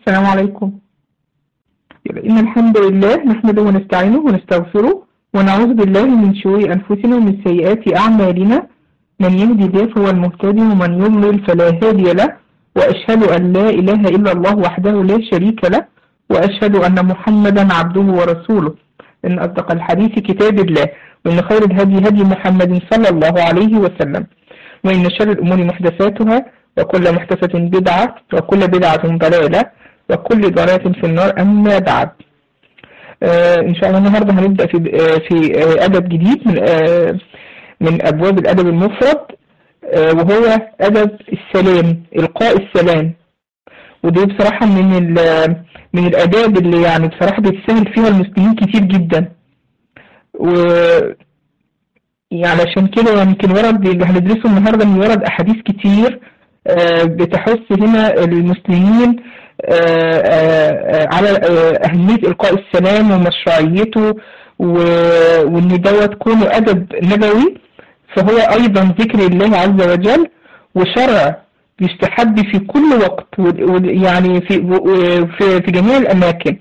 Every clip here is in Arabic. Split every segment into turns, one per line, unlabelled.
السلام عليكم. إن الحمد لله نحمده ونستعينه ونستغفره ونعوذ بالله من شرور أنفسنا ومن سيئات أعمالنا. من يهدي الله فهو المهتدي ومن يضلل فلا هادي له، وأشهد أن لا إله إلا الله وحده لا شريك له، وأشهد أن محمدا عبده ورسوله. إن أصدق الحديث كتاب الله، وإن خير الهدي هدي محمد صلى الله عليه وسلم، وإن شر الأمور محدثاتها، وكل محدثة بدعة، وكل بدعة ضلالة، وكل ضلالة في النار. أما بعد، إن شاء الله النهاردة هنبدأ في أدب جديد من أبواب الأدب المفرد، وهو أدب السلام، إلقاء السلام. ودي بصراحة من الآداب اللي يعني بصراحة بيتسهل فيها المسلمين كتير جدا، يعني عشان كده يمكن ورد اللي هندرسه النهاردة من ورد أحاديث كتير بتحث هنا المسلمين على أهمية إلقاء السلام ومشروعيته، وإن دوت كونه أدب نبوي، فهو أيضا ذكر الله عز وجل وشرع يستحب في كل وقت، يعني في جميع الأماكن،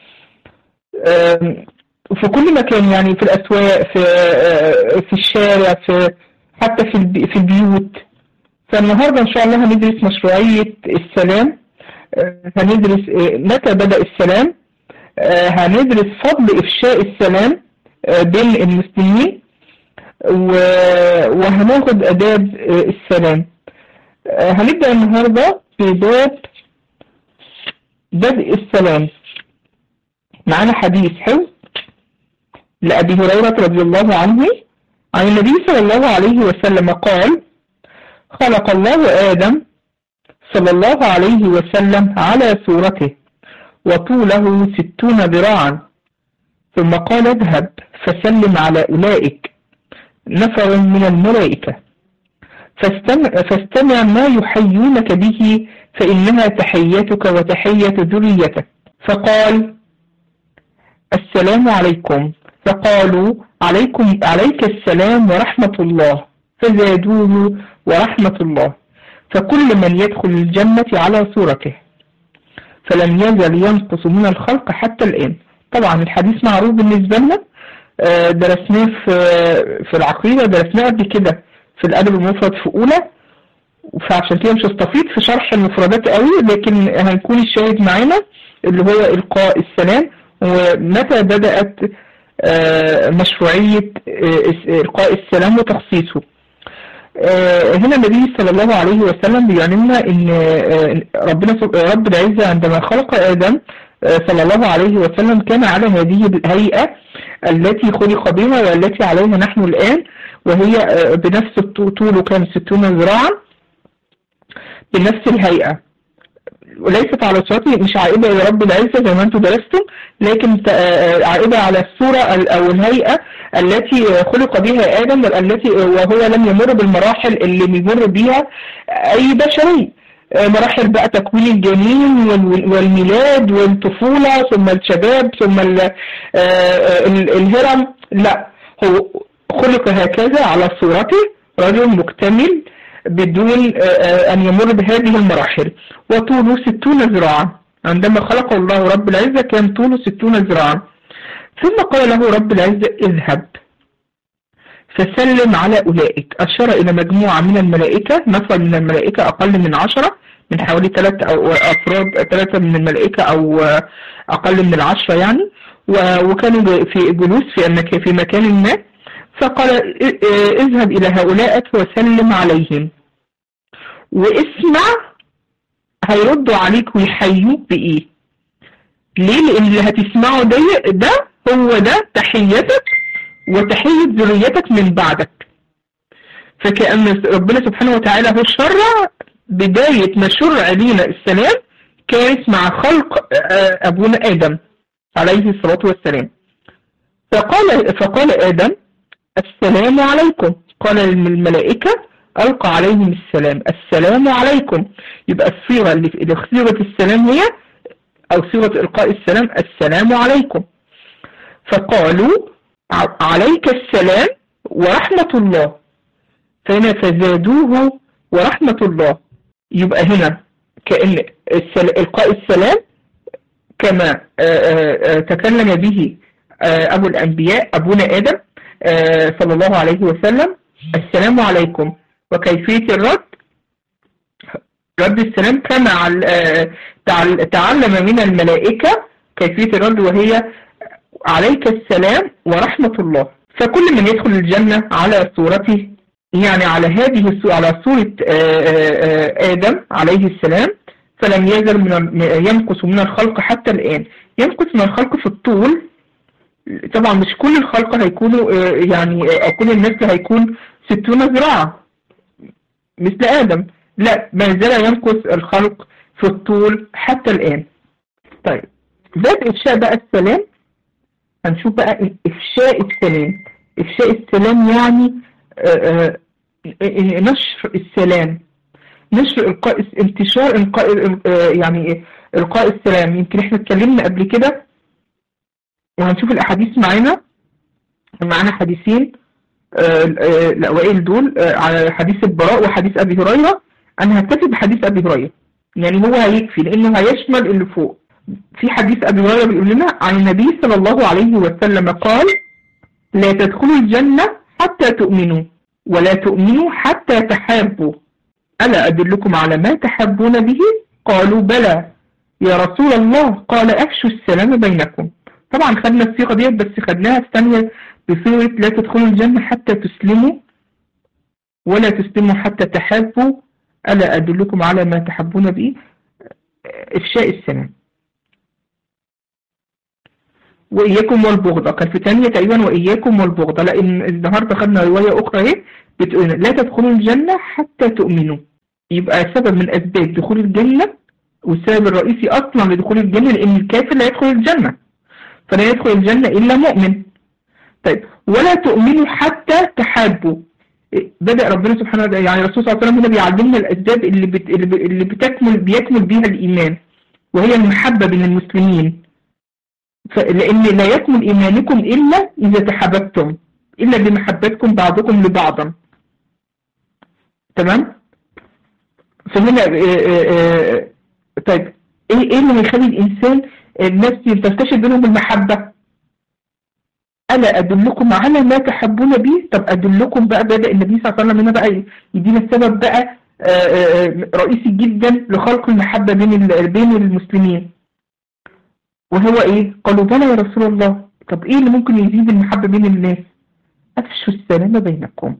في كل مكان، يعني في الأسواق، في الشارع، حتى في البيوت. فالنهاردة إن شاء الله هندرس مشروعية السلام، هندرس متى بدأ السلام، هندرس فضل إفشاء السلام بين المسلمين، وهناخد آداب السلام. هنبدأ النهاردة في باب بدء السلام. معنا حديث حلو لأبي هريرة رضي الله عنه عن النبي صلى الله عليه وسلم قال: خلق الله آدم صلى الله عليه وسلم على صورته، وطوله 60 ذراعا، ثم قال: اذهب فسلم على أولئك نفر من الملائكة، فاستمع ما يحيونك به، فإنها تحيتك وتحية ذريتك. فقال: السلام عليكم. فقالوا: عليك السلام ورحمة الله. فزادوه: ورحمة الله. فكل من يدخل الجنة على صورته، فلم يزل ينقص من الخلق حتى الآن. طبعا الحديث معروف بالنسبة لنا، درسناه في العقيدة، درسناه قبل كده في الأدب المفرد في أولى، فعشان كده مش هستفيد في شرح المفردات قوي، لكن هيكون الشاهد معانا اللي هو إلقاء السلام، ومتى بدأت مشروعية إلقاء السلام وتخصيصه. هنا النبي صلى الله عليه وسلم بيعلمنا ان رب العزة عندما خلق آدم صلى الله عليه وسلم كان على هذه الهيئة التي خلق بها والتي عليها نحن الآن، وهي بنفس طوله كان 60 ذراعا بنفس الهيئة، وليست على صورته، مش عائدة إلى رب العزة زي ما انتم درستم، لكن عائدة على الصورة أو الهيئة التي خلق بها آدم، وهو لم يمر بالمراحل اللي بيمر بها أي بشري، مراحل بقى تكوين الجنين والميلاد والطفولة ثم الشباب ثم الهرم. لا، هو خلق هكذا على صورته، رجل مكتمل بدون أن يمر بهذه المراحل، وطوله 60 ذراعا. عندما خلق الله رب العزة كان طوله 60 ذراعا. ثم قال له رب العزة: اذهب فسلم على أولئك. أشار إلى مجموعة من الملائكة، نفر من الملائكة أقل من 10، من حوالي 3 من الملائكة أو أقل من 10 يعني، وكانوا في جلوس في مكان ما. فقال: اذهب إلى هؤلاء وسلم عليهم، واسمع هيردوا عليك ويحيوك بإيه. ليه؟ لأن اللي هتسمعه ده هو ده تحيتك وتحية ذريتك من بعدك. فكأن ربنا سبحانه وتعالى هو شرع بداية ما شرع لينا السلام كانت مع خلق أبونا آدم عليه الصلاة والسلام. فقال آدم: السلام عليكم. قال الملائكة: ألقى عليهم السلام، السلام عليكم. يبقى الصيغة اللي صيغة السلام هي، أو صيغة إلقاء السلام، السلام عليكم. فقالوا: عليك السلام ورحمة الله. فهنا فزادوه ورحمة الله. يبقى هنا كأن إلقاء السلام كما تكلم به أبو الأنبياء أبونا آدم صلى الله عليه وسلم: السلام عليكم. وكيفية الرد: رد السلام كما تعلم من الملائكة كيفية الرد، وهي: عليك السلام ورحمة الله. فكل من يدخل الجنة على صورته، يعني على على صورة آدم عليه السلام، فلم يزل ينقص من الخلق حتى الآن. ينقص من الخلق في الطول، طبعا مش كل الخلق هيكونوا يعني أو كل النسل هيكون 60 ذراع مثل آدم، لا، ما زال ينقص الخلق في الطول حتى الآن. طيب، باب إفشاء بقى السلام. هنشوف بقى إفشاء السلام. إفشاء السلام يعني نشر السلام، نشر انتشار يعني إلقاء السلام. يمكن احنا اتكلمنا قبل كده، وهنشوف الأحاديث معانا حديثين الأوائل دول، على حديث البراء وحديث أبي هريرة. أنا هكتفي بحديث أبي هريرة، يعني هو هيكفي لأنه هيشمل اللي فوق. في حديث أبي هريرة بيقول لنا عن النبي صلى الله عليه وسلم قال: لا تدخلوا الجنة حتى تؤمنوا، ولا تؤمنوا حتى تحابوا، ألا أدلكم على ما تحبون به؟ قالوا: بلى يا رسول الله. قال: أفشوا السلام بينكم. طبعا خدنا الصيغة ديت، بس خدناها في ثانية بصيغة: لا تدخلوا الجنة حتى تسلموا، ولا تسلموا حتى تحابوا، ألا أدلكم على ما تحبون به؟ إفشاء السلام. وإياكم والبغضة، كان في ثانية تقريبا وإياكم والبغضة، لأن النهاردة خدنا رواية أخرى اهي بتقول: لا تدخلوا الجنة حتى تؤمنوا. يبقى سبب من أسباب دخول الجنة، والسبب الرئيسي أصلا لدخول الجنة، لأن الكافر لا يدخل الجنة، فلا يدخل الجنة إلا مؤمن. طيب، ولا تؤمنوا حتى تحابوا. بدأ ربنا سبحانه وتعالى، يعني الرسول صلى الله عليه وسلم هنا بيعلمنا الأسباب اللي بيكمل بيها الإيمان، وهي المحبة بين المسلمين. لأن لا يكمل إيمانكم إلا إذا تحاببتم، إلا بمحبتكم بعضكم لبعضا. تمام؟ فهنا طيب، إيه اللي هيخلي الإنسان الناس تنتشر بينهم المحبة؟ ألا أدلكم على ما تحبون به؟ طب أدلكم بقى، بدأ النبي صلى الله عليه وسلم هنا بقى يدينا السبب بقى رئيسي جدا لخلق المحبة بين المسلمين، وهو إيه؟ قالوا: بلى يا رسول الله. طب إيه اللي ممكن يزيد المحبة بين الناس؟ أفشوا السلام بينكم.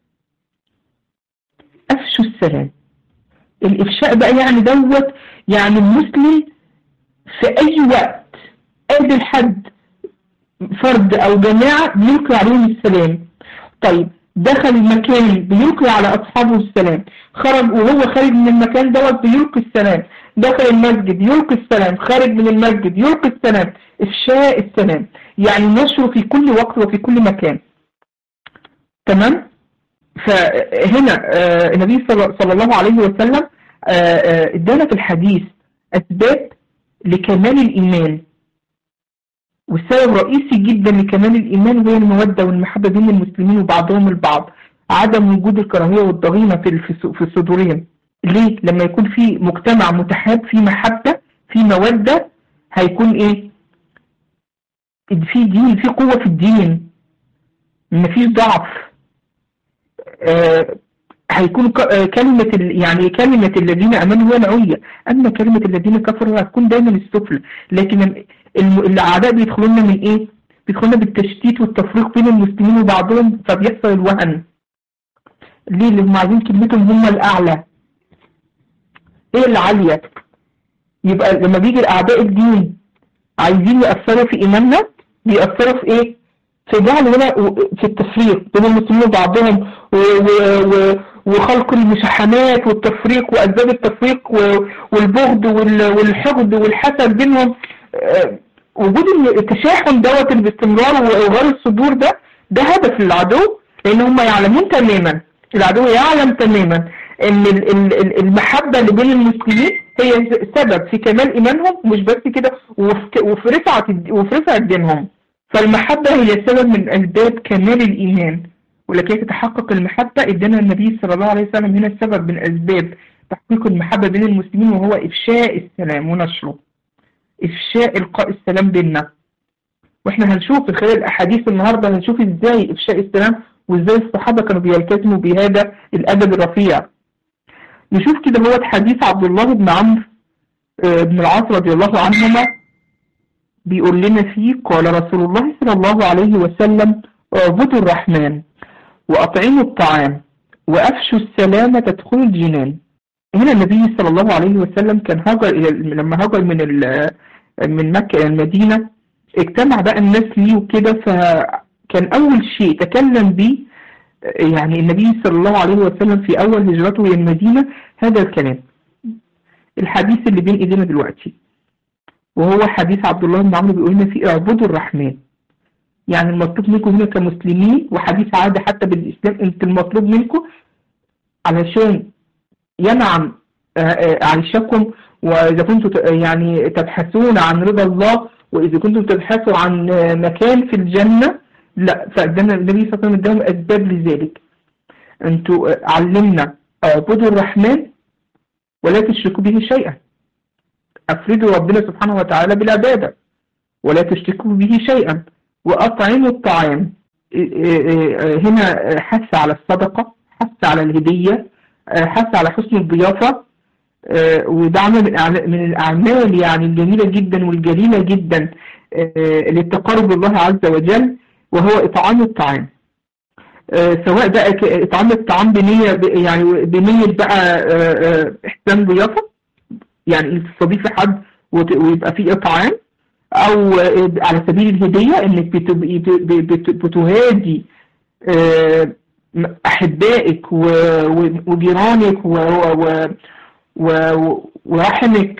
أفشوا السلام. الإفشاء بقى يعني دوت، يعني المسلم في أي وقت قابل حد، فرد أو جماعة، بيلقي عليهم السلام. طيب، دخل المكان بيلقي على أصحابه السلام، خرج وهو خارج من المكان دوت بيلقي السلام، دخل المسجد يلقي السلام، خارج من المسجد يلقي السلام. إفشاء السلام يعني نشره في كل وقت وفي كل مكان. تمام؟ فهنا النبي صلى الله عليه وسلم ادانا في الحديث أسباب لكمال الإيمان، والسبب رئيسي جدا لكمال الإيمان هو المودة والمحبة بين المسلمين وبعضهم البعض، عدم وجود الكراهية والضغينة في صدورهم. ليه؟ لما يكون في مجتمع متحاب، في محبة، في مودة، هيكون إيه؟ في دين، في قوة في الدين، مفيش ضعف. هيكون كلمة يعني كلمة الذين آمنوا هي العليا، أما كلمة الذين كفروا هتكون دايما السفلى. لكن الأعداء بيدخلون من إيه؟ بيدخلون بالتشتيت والتفريق بين المسلمين وبعضهم، فبيحصل الوهن. ليه؟ لأنهم عايزين كلمتهم هم الأعلى، هي العالية. يبقى لما بيجي الأعداء الدين عايزين يأثروا في إيماننا، بيأثروا في إيه؟ في جعل هنا في التفريق بين المسلمين وبعضهم، وخلق المشاحنات والتفريق وأسباب التفريق والبغض والحقد والحسد بينهم. وجود التشاحن دوت باستمرار وغير الصدور ده هدف للعدو، لأن هم يعلمون تماما، العدو يعلم تماما ان المحبة اللي بين المسلمين هي سبب في كمال إيمانهم، مش بس كده، وفي رفعة دينهم. فالمحبة هي سبب من أسباب كمال الإيمان، ولكي تتحقق المحبة ادانا النبي صلى الله عليه وسلم هنا السبب من أسباب تحقيق المحبة بين المسلمين، وهو إفشاء السلام ونشره. إفشاء إلقاء السلام بيننا. واحنا هنشوف في خلال الأحاديث النهاردة هنشوف ازاي إفشاء السلام وازاي الصحابة كانوا بيلتزموا بهذا الأدب الرفيع. نشوف كده هو حديث عبد الله بن عمرو بن العاص رضي الله عنهما، بيقول لنا فيه قال رسول الله صلى الله عليه وسلم اعبدوا الرحمن وأطعموا الطعام وأفشوا السلام تدخلوا الجنان. هنا النبي صلى الله عليه وسلم كان هاجر لما هاجر من مكة إلى المدينة، اجتمع بقى الناس ليه وكده، فكان أول شيء تكلم به يعني النبي صلى الله عليه وسلم في أول هجرته إلى المدينة هذا الكلام، الحديث اللي بين إيدينا دلوقتي، وهو حديث عبد الله بن عمرو بيقول لنا فيه اعبدوا الرحمن. يعني المطلوب منكم هنا كمسلمين، وحديث عادة حتى بالإسلام، انت المطلوب منكم علشان ينعم عيشكم، وإذا كنتم يعني تبحثون عن رضا الله، وإذا كنتم تبحثوا عن مكان في الجنة، لا فقدنا النبي صلى الله عليه وسلم اداهم أسباب لذلك. انتوا علمنا اعبدوا الرحمن ولا تشركوا به شيئا، أفردوا ربنا سبحانه وتعالى بالعبادة ولا تشركوا به شيئا، وأطعموا الطعام. هنا حث على الصدقة، حث على الهدية، حث على حسن الضيافة، وده عمل من الأعمال يعني الجميلة جدا والجليلة جدا للتقرب الله عز وجل، وهو إطعام الطعام. سواء بقى إطعام الطعام بنية يعني بنية بقى إحسان ضيافة، يعني تستضيفي حد ويبقى فيه إطعام، أو على سبيل الهدية إنك بتهادي أحبائك وجيرانك ورحمك،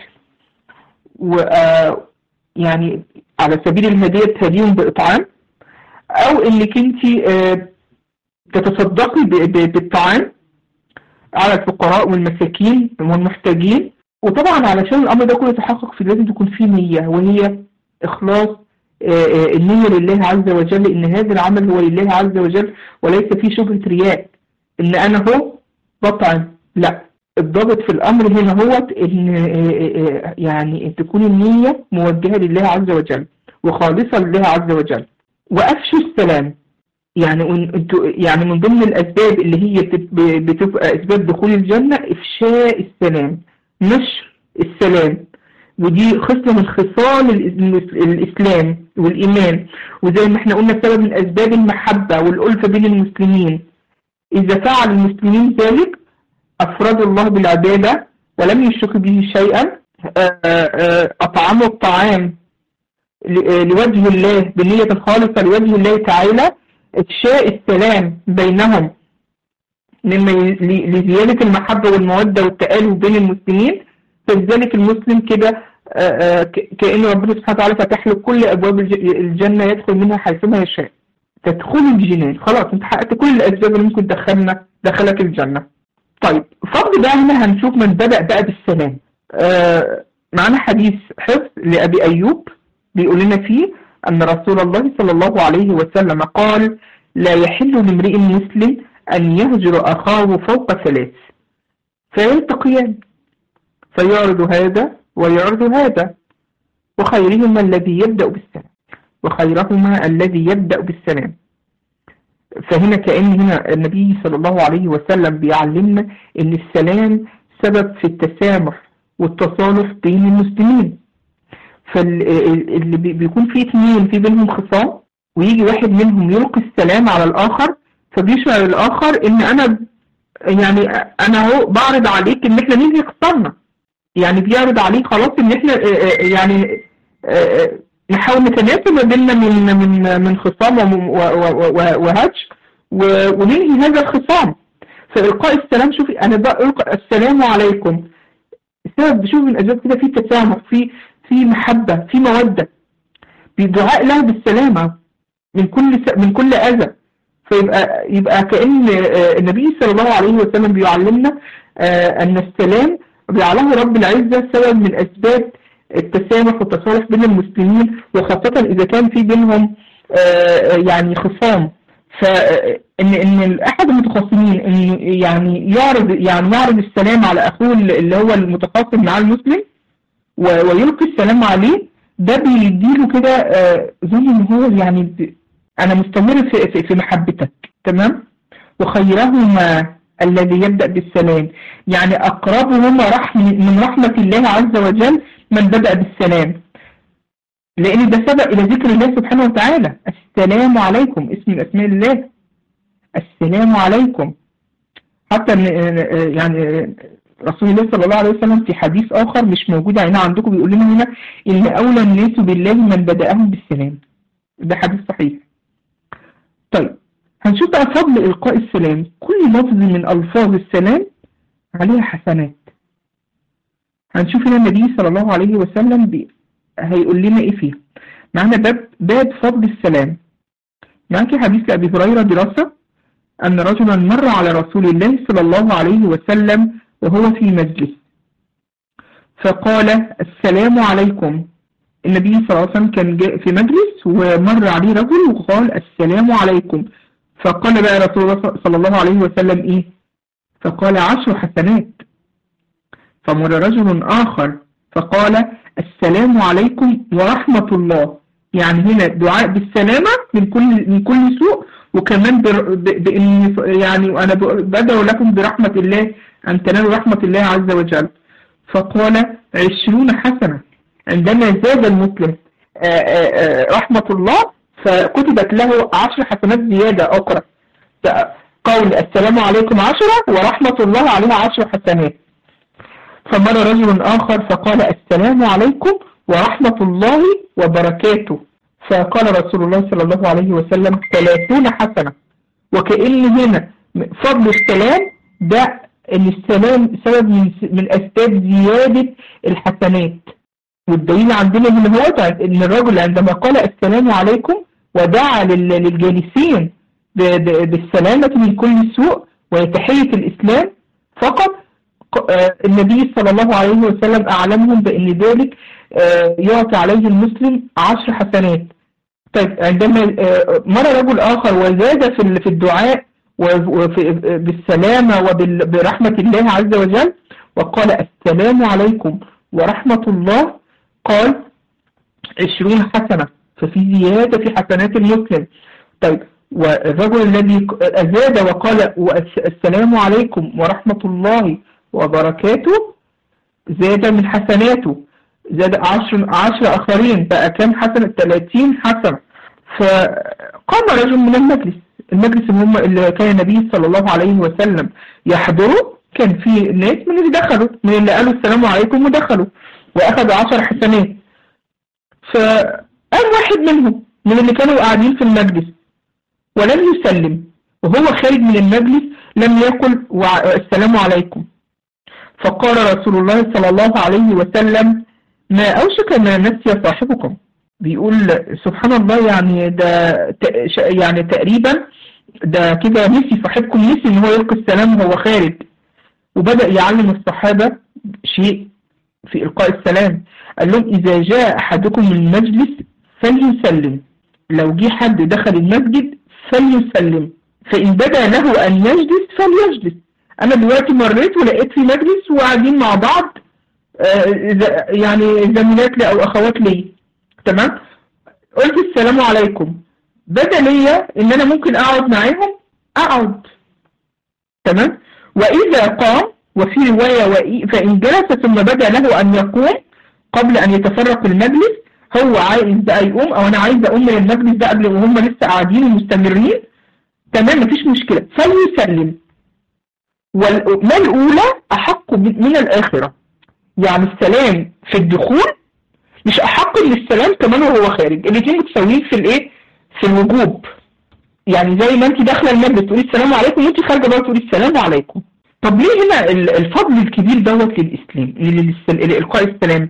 يعني على سبيل الهدية تهديهم بإطعام، أو إنك أنت تتصدقي بالطعام على الفقراء والمساكين والمحتاجين. وطبعا علشان الأمر ده كله يتحقق في لازم تكون فيه نية، وهي إخلاص النية لله عز وجل، إن هذا العمل هو لله عز وجل وليس فيه شبهة رياء، إن أنا هو بطعم، لا. الضابط في الأمر هنا هو إن يعني تكون النية موجهة لله عز وجل وخالصة لله عز وجل. وأفشوا السلام، يعني من ضمن الأسباب اللي هي بتبقى أسباب دخول الجنة إفشاء السلام، نشر السلام، ودي خصلة من خصال الإسلام والإيمان، وزي ما احنا قلنا سبب من أسباب المحبة والألفة بين المسلمين. إذا فعل المسلمين ذلك أفراد الله بالعبادة ولم يشركوا به شيئا، أطعموا الطعام لوجه الله بنية خالصة لوجه الله تعالى، إفشاء السلام بينهم مما لزيادة المحبة والمودة والتآلف بين المسلمين. فلذلك المسلم كده كأن ربنا سبحانه وتعالى فتح له كل أبواب الجنة، يدخل منها حيثما يشاء، تدخل الجنان. خلاص انت حققت كل الأسباب اللي ممكن دخلك الجنة. طيب فضل بقى هنا هنشوف من بدأ بقى بالسلام. معنا حديث حفظ لأبي أيوب بيقول لنا فيه أن رسول الله صلى الله عليه وسلم قال: لا يحل لامرئ مسلم أن يهجر أخاه فوق 3 فيلتقيان فيعرض هذا ويعرض هذا، وخيرهما الذي يبدأ بالسلام. فهنا كأن هنا النبي صلى الله عليه وسلم بيعلمنا أن السلام سبب في التسامح والتصالح بين المسلمين. فاللي بيكون فيه 2 في بينهم خصام، ويجي واحد منهم يلقي السلام على الآخر، فبيشعر الآخر ان انا هو بعرض عليك ان احنا ننهي خصامنا، يعني بيعرض عليك خلاص ان احنا يعني نحاول نتناسب ما بيننا من خصام وهجر وننهي هذا الخصام. فإلقاء السلام، شوفي انا بلقى السلام عليكم، السبب شوف من اسباب كده في تسامح، في محبة، في مودة، بدعاء له بالسلامة من كل أذى. فيبقى كأن النبي صلى الله عليه وسلم بيعلمنا أن السلام جعله رب العزة سبب من أسباب التسامح والتصالح بين المسلمين، وخاصة إذا كان في بينهم يعني خصام. فإن أحد المتخاصمين إنه يعني يعرض السلام على أخوه اللي هو المتخاصم مع المسلم، ويلقي السلام عليه، ده بيديله كده زي ان هو يعني انا مستمر في محبتك. تمام. وخيرهما الذي يبدأ بالسلام، يعني اقربهما من رحمة الله عز وجل من بدأ بالسلام، لان ده سبق الى ذكر الله سبحانه وتعالى. السلام عليكم اسم من اسماء الله، السلام عليكم. حتى يعني رسول الله صلى الله عليه وسلم في حديث آخر مش موجود هنا عندكم بيقول لنا هنا إن أولى الناس بالله من بدأهم بالسلام. ده حديث صحيح. طيب هنشوف بقى فضل إلقاء السلام. كل لفظ من ألفاظ السلام عليها حسنات. هنشوف هنا النبي صلى الله عليه وسلم هيقول لنا إيه فيها. معنا باب فضل السلام. معاكي حديث لأبي هريرة دراسة أن رجلا مر على رسول الله صلى الله عليه وسلم وهو في مجلس، فقال السلام عليكم. النبي صلى الله عليه وسلم كان في مجلس ومر عليه رجل وقال السلام عليكم، فقال بقى رسول الله صلى الله عليه وسلم إيه؟ فقال 10 حسنات. فمر رجل آخر فقال السلام عليكم ورحمة الله، يعني هنا دعاء بالسلامة من كل سوء، وكمان بإن يعني وأنا بدعو لكم برحمة الله أن تنالوا رحمة الله عز وجل. فقال 20 حسنة. عندما زاد المسلم رحمة الله فكتبت له 10 حسنات زيادة أخرى. قول السلام عليكم 10 ورحمة الله عليها 10 حسنات. فمر رجل آخر فقال السلام عليكم ورحمة الله وبركاته، فقال رسول الله صلى الله عليه وسلم 30 حسنة. وكأن هنا فضل السلام ده ان السلام سبب من اسباب زيادة الحسنات. والدليل عندنا هنا هو ان الرجل عندما قال السلام عليكم ودعا للجالسين بالسلامة من كل سوء وتحية الاسلام فقط، النبي صلى الله عليه وسلم اعلمهم بان ذلك يعطي عليه المسلم 10 حسنات. طيب عندما مر رجل آخر وزاد في الدعاء بالسلامة وبرحمة الله عز وجل وقال السلام عليكم ورحمة الله، قال 20 حسنة، ففي زيادة في حسنات المسلم. طيب والرجل الذي زاد وقال السلام عليكم ورحمة الله وبركاته زاد من حسناته، زاد 10 آخرين، بقى كام حسنة؟ 30 حسنة. فقام رجل من المجلس اللي كان النبي صلى الله عليه وسلم يحضره، كان فيه ناس من اللي دخلوا، من اللي قالوا السلام عليكم ودخلوا وأخذوا 10 حسنات. فقام واحد منهم من اللي كانوا قاعدين في المجلس ولم يسلم، وهو خارج من المجلس لم يقل السلام عليكم. فقال رسول الله صلى الله عليه وسلم ما أوشك ما نسي صاحبكم. بيقول سبحان الله، يعني ده يعني تقريبا ده كده نسي صاحبكم، نسي ان هو يلقي السلام وهو خارج. وبدأ يعلم الصحابة شيء في إلقاء السلام. قال لهم إذا جاء أحدكم من المجلس فليسلم، لو جه حد دخل المسجد فليسلم، فإن بدا له أن يجلس فليجلس. أنا دلوقتي مريت ولقيت في مجلس وقاعدين مع بعض يعني زميلات لي أو أخوات لي، تمام، قلت السلام عليكم، بدا ليا إن أنا ممكن أقعد معاهم أقعد، تمام. وإذا قام، وفي رواية فإن جلس ثم بدا له أن يقوم قبل أن يتفرق المجلس، هو عايز بقى يقوم أو أنا عايز أقوم من المجلس ده قبل وهم لسه قاعدين ومستمرين، تمام، مفيش مشكلة، فليسلم. وما الأولى أحق من الآخرة، يعني السلام في الدخول مش أحق من السلام كمان وهو خارج، الاثنين متساويين في الإيه؟ في الوجوب. يعني زي ما أنت داخلة المجلس تقولي السلام عليكم وأنت خارجة بقى تقولي السلام عليكم. طب ليه هنا الفضل الكبير دوت للإسلام لإلقاء السلام؟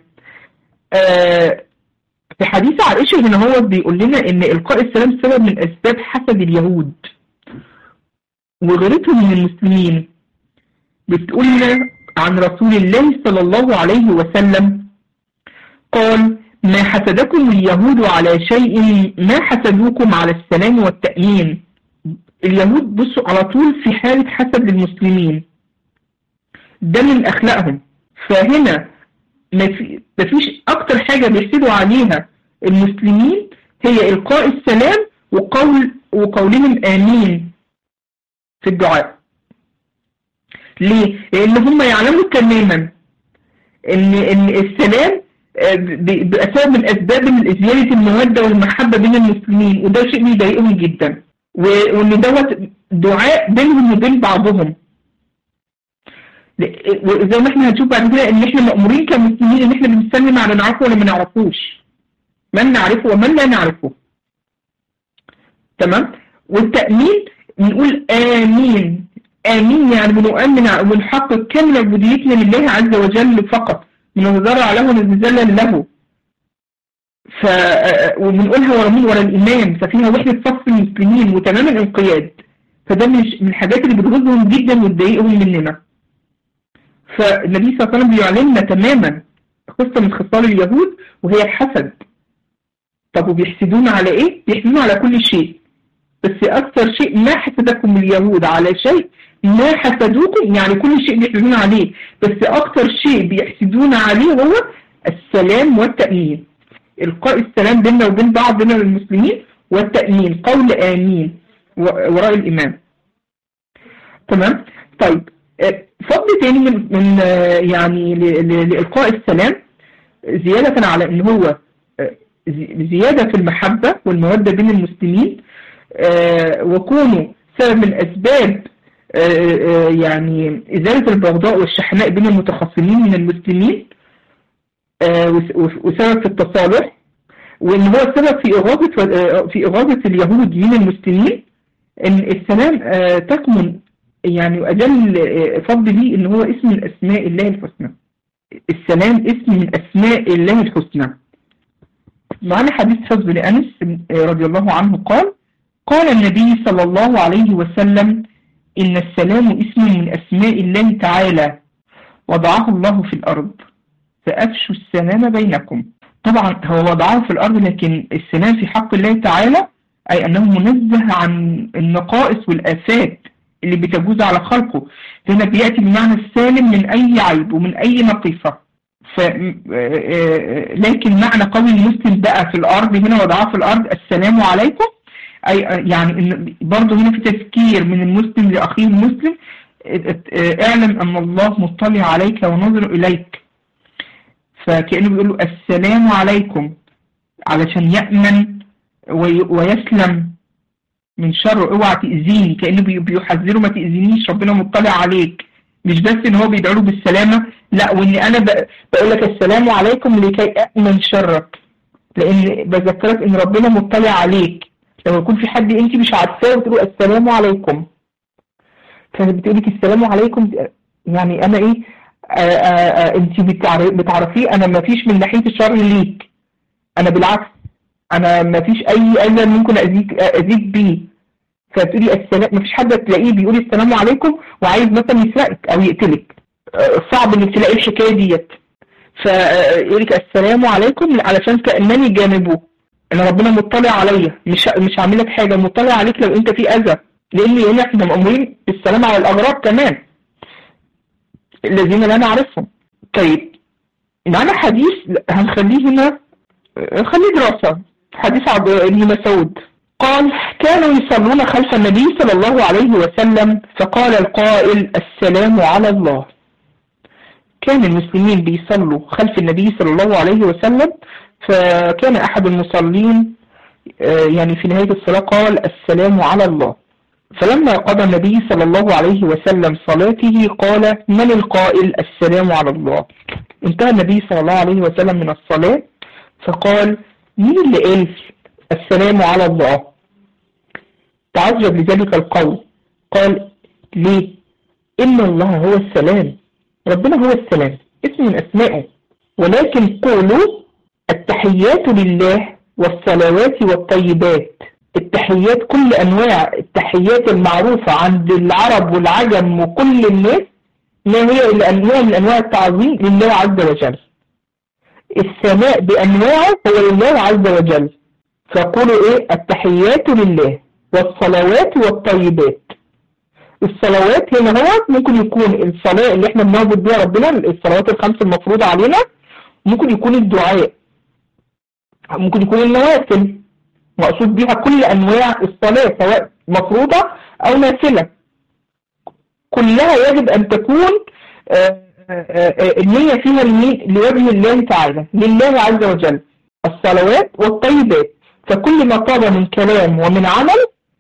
في حديث عائشة هنا هو بيقول لنا إن إلقاء السلام سبب من أسباب حسد اليهود وغيرتهم من المسلمين. بتقول عن رسول الله صلى الله عليه وسلم قال ما حسدكم اليهود على شيء ما حسدوكم على السلام والتأمين. اليهود بصوا على طول في حالة حسد للمسلمين، ده من أخلاقهم. فهنا مفيش اكتر حاجة بيحسدوا عليها المسلمين هي القاء السلام وقولهم امين في الدعاء. ليه؟ لان هم يعلموا تماما ان السلام بيبقى سبب من اسباب زيادة المودة والمحبة بين المسلمين، وده شيء بيضايقهم جدا، وان دوت دعاء بينهم وبين بعضهم. وزي ما احنا هنشوف بعد كده ان احنا مأمورين كمسلمين ان احنا بنسلم على نعرفه ولا ما نعرفوش، من نعرفه ومن لا نعرفه. تمام. والتأمين بنقول آمين، آمين يعني بنؤمن ونحقق كامل عبوديتنا لله عز وجل فقط، بنتضرع له ونتذلل له. وبنقولها ورا الإمام، ففيها وحدة صف المسلمين وتمام الانقياد. فده من الحاجات اللي بتغيظهم جدا وتضايقهم مننا. فالنبي صلى الله عليه وسلم بيعلمنا تماما خصلة من خصال اليهود وهي الحسد. طب وبيحسدون على ايه؟ بيحسدون على كل شيء، بس اكثر شيء ما حسدكم اليهود على شيء ما حسدوكم، يعني كل شيء بيحسدون عليه، بس اكثر شيء بيحسدون عليه هو السلام والتأمين، القاء السلام بيننا وبين بعض بين المسلمين، والتأمين قول آمين وراء الإمام. تمام. طيب فضل تاني من يعني لإلقاء السلام، زيادة على ان هو زيادة في المحبة والمودة بين المسلمين، وكونه سبب من أسباب يعني إزالة البغضاء والشحناء بين المتخاصمين من المسلمين، وسبب في التصالح، وإن هو سبب في إغاظة اليهود من المسلمين. إن السلام تكمن يعني أجل فضل ليه إن هو اسم من أسماء الله الحسنى. السلام اسم من أسماء الله الحسنى. معنا حديث حفظ لأنس رضي الله عنه قال النبي صلى الله عليه وسلم: إن السلام اسم من أسماء الله تعالى وضعه الله في الأرض فأفشوا السلام بينكم. طبعا هو وضعه في الأرض، لكن السلام في حق الله تعالى أي أنه منزه عن النقائص والآفات اللي بتجوز على خلقه. هنا بيأتي بمعنى السالم من أي عيب ومن أي نقيصة. لكن معنى قول المسلم بقى في الأرض هنا وضعه في الأرض السلام عليكم، أي يعني برضه هنا في تذكير من المسلم لأخيه المسلم: اعلم أن الله مطلع عليك ونظر إليك. فكأنه بيقول له السلام عليكم علشان يأمن ويسلم من شر، اوعى تأذيني، كأنه بيحذره ما تأذينيش، ربنا مطلع عليك. مش بس ان هو بيدعو له بالسلامة، لا، وان انا بقول لك السلام عليكم لكي أأمن شرك، لان بذكرك ان ربنا مطلع عليك. لما يكون في حد انت مش عارفاه وتقول السلام عليكم، فبتقولك السلام عليكم، يعني انا ايه، انت بتعرفيه انا ما فيش من ناحية الشر ليك، انا بالعكس انا ما فيش اي اذى ممكن اذيك بيه. فتقولي السلام، ما فيش حد تلاقيه بيقول السلام عليكم وعايز مثلا يسرقك او يقتلك، صعب انك تلاقي الحكايه ديت. فيقولك السلام عليكم علشان كأنني جانبه، ان ربنا مطلع عليا، مش هعمل لك حاجه، مطلع عليك لو انت في اذى، لان هنا احنا مأمورين بالسلام على الاغراب كمان الذين لا نعرفهم. طيب معنا حديث هنخليه هنا، خليه دراسه. حديث عبد ابن مسعود قال: كانوا يصلون خلف النبي صلى الله عليه وسلم فقال القائل: السلام على الله. كان المسلمين بيصلوا خلف النبي صلى الله عليه وسلم، فكان أحد المصلين يعني في نهاية الصلاة قال: السلام على الله. فلما قضى النبي صلى الله عليه وسلم صلاته قال: من القائل السلام على الله؟ انتهى النبي صلى الله عليه وسلم من الصلاة فقال: مين اللي قال السلام على الله؟ تعجب لذلك القول، قال: ليه؟ إن الله هو السلام، ربنا هو السلام، اسم من أسمائه، ولكن قولوا التحيات لله والصلوات والطيبات. التحيات كل أنواع التحيات المعروفة عند العرب والعجم وكل الناس، ما هي إلا أنواع من أنواع التعظيم لله عز وجل. الثناء بأنواعه هو لله عز وجل. فقولوا إيه؟ التحيات لله والصلوات والطيبات. الصلوات هنا هو ممكن يكون الصلاة اللي احنا بنعبد بها ربنا، الصلوات الخمس المفروضة علينا، ممكن يكون الدعاء، ممكن يكون النوافل، مقصود بيها كل أنواع الصلاة سواء مفروضة أو نافلة، كلها يجب أن تكون النية فيها لوجه الله تعالى، لله عز وجل. الصلوات والطيبات، فكل ما طاب من كلام ومن عمل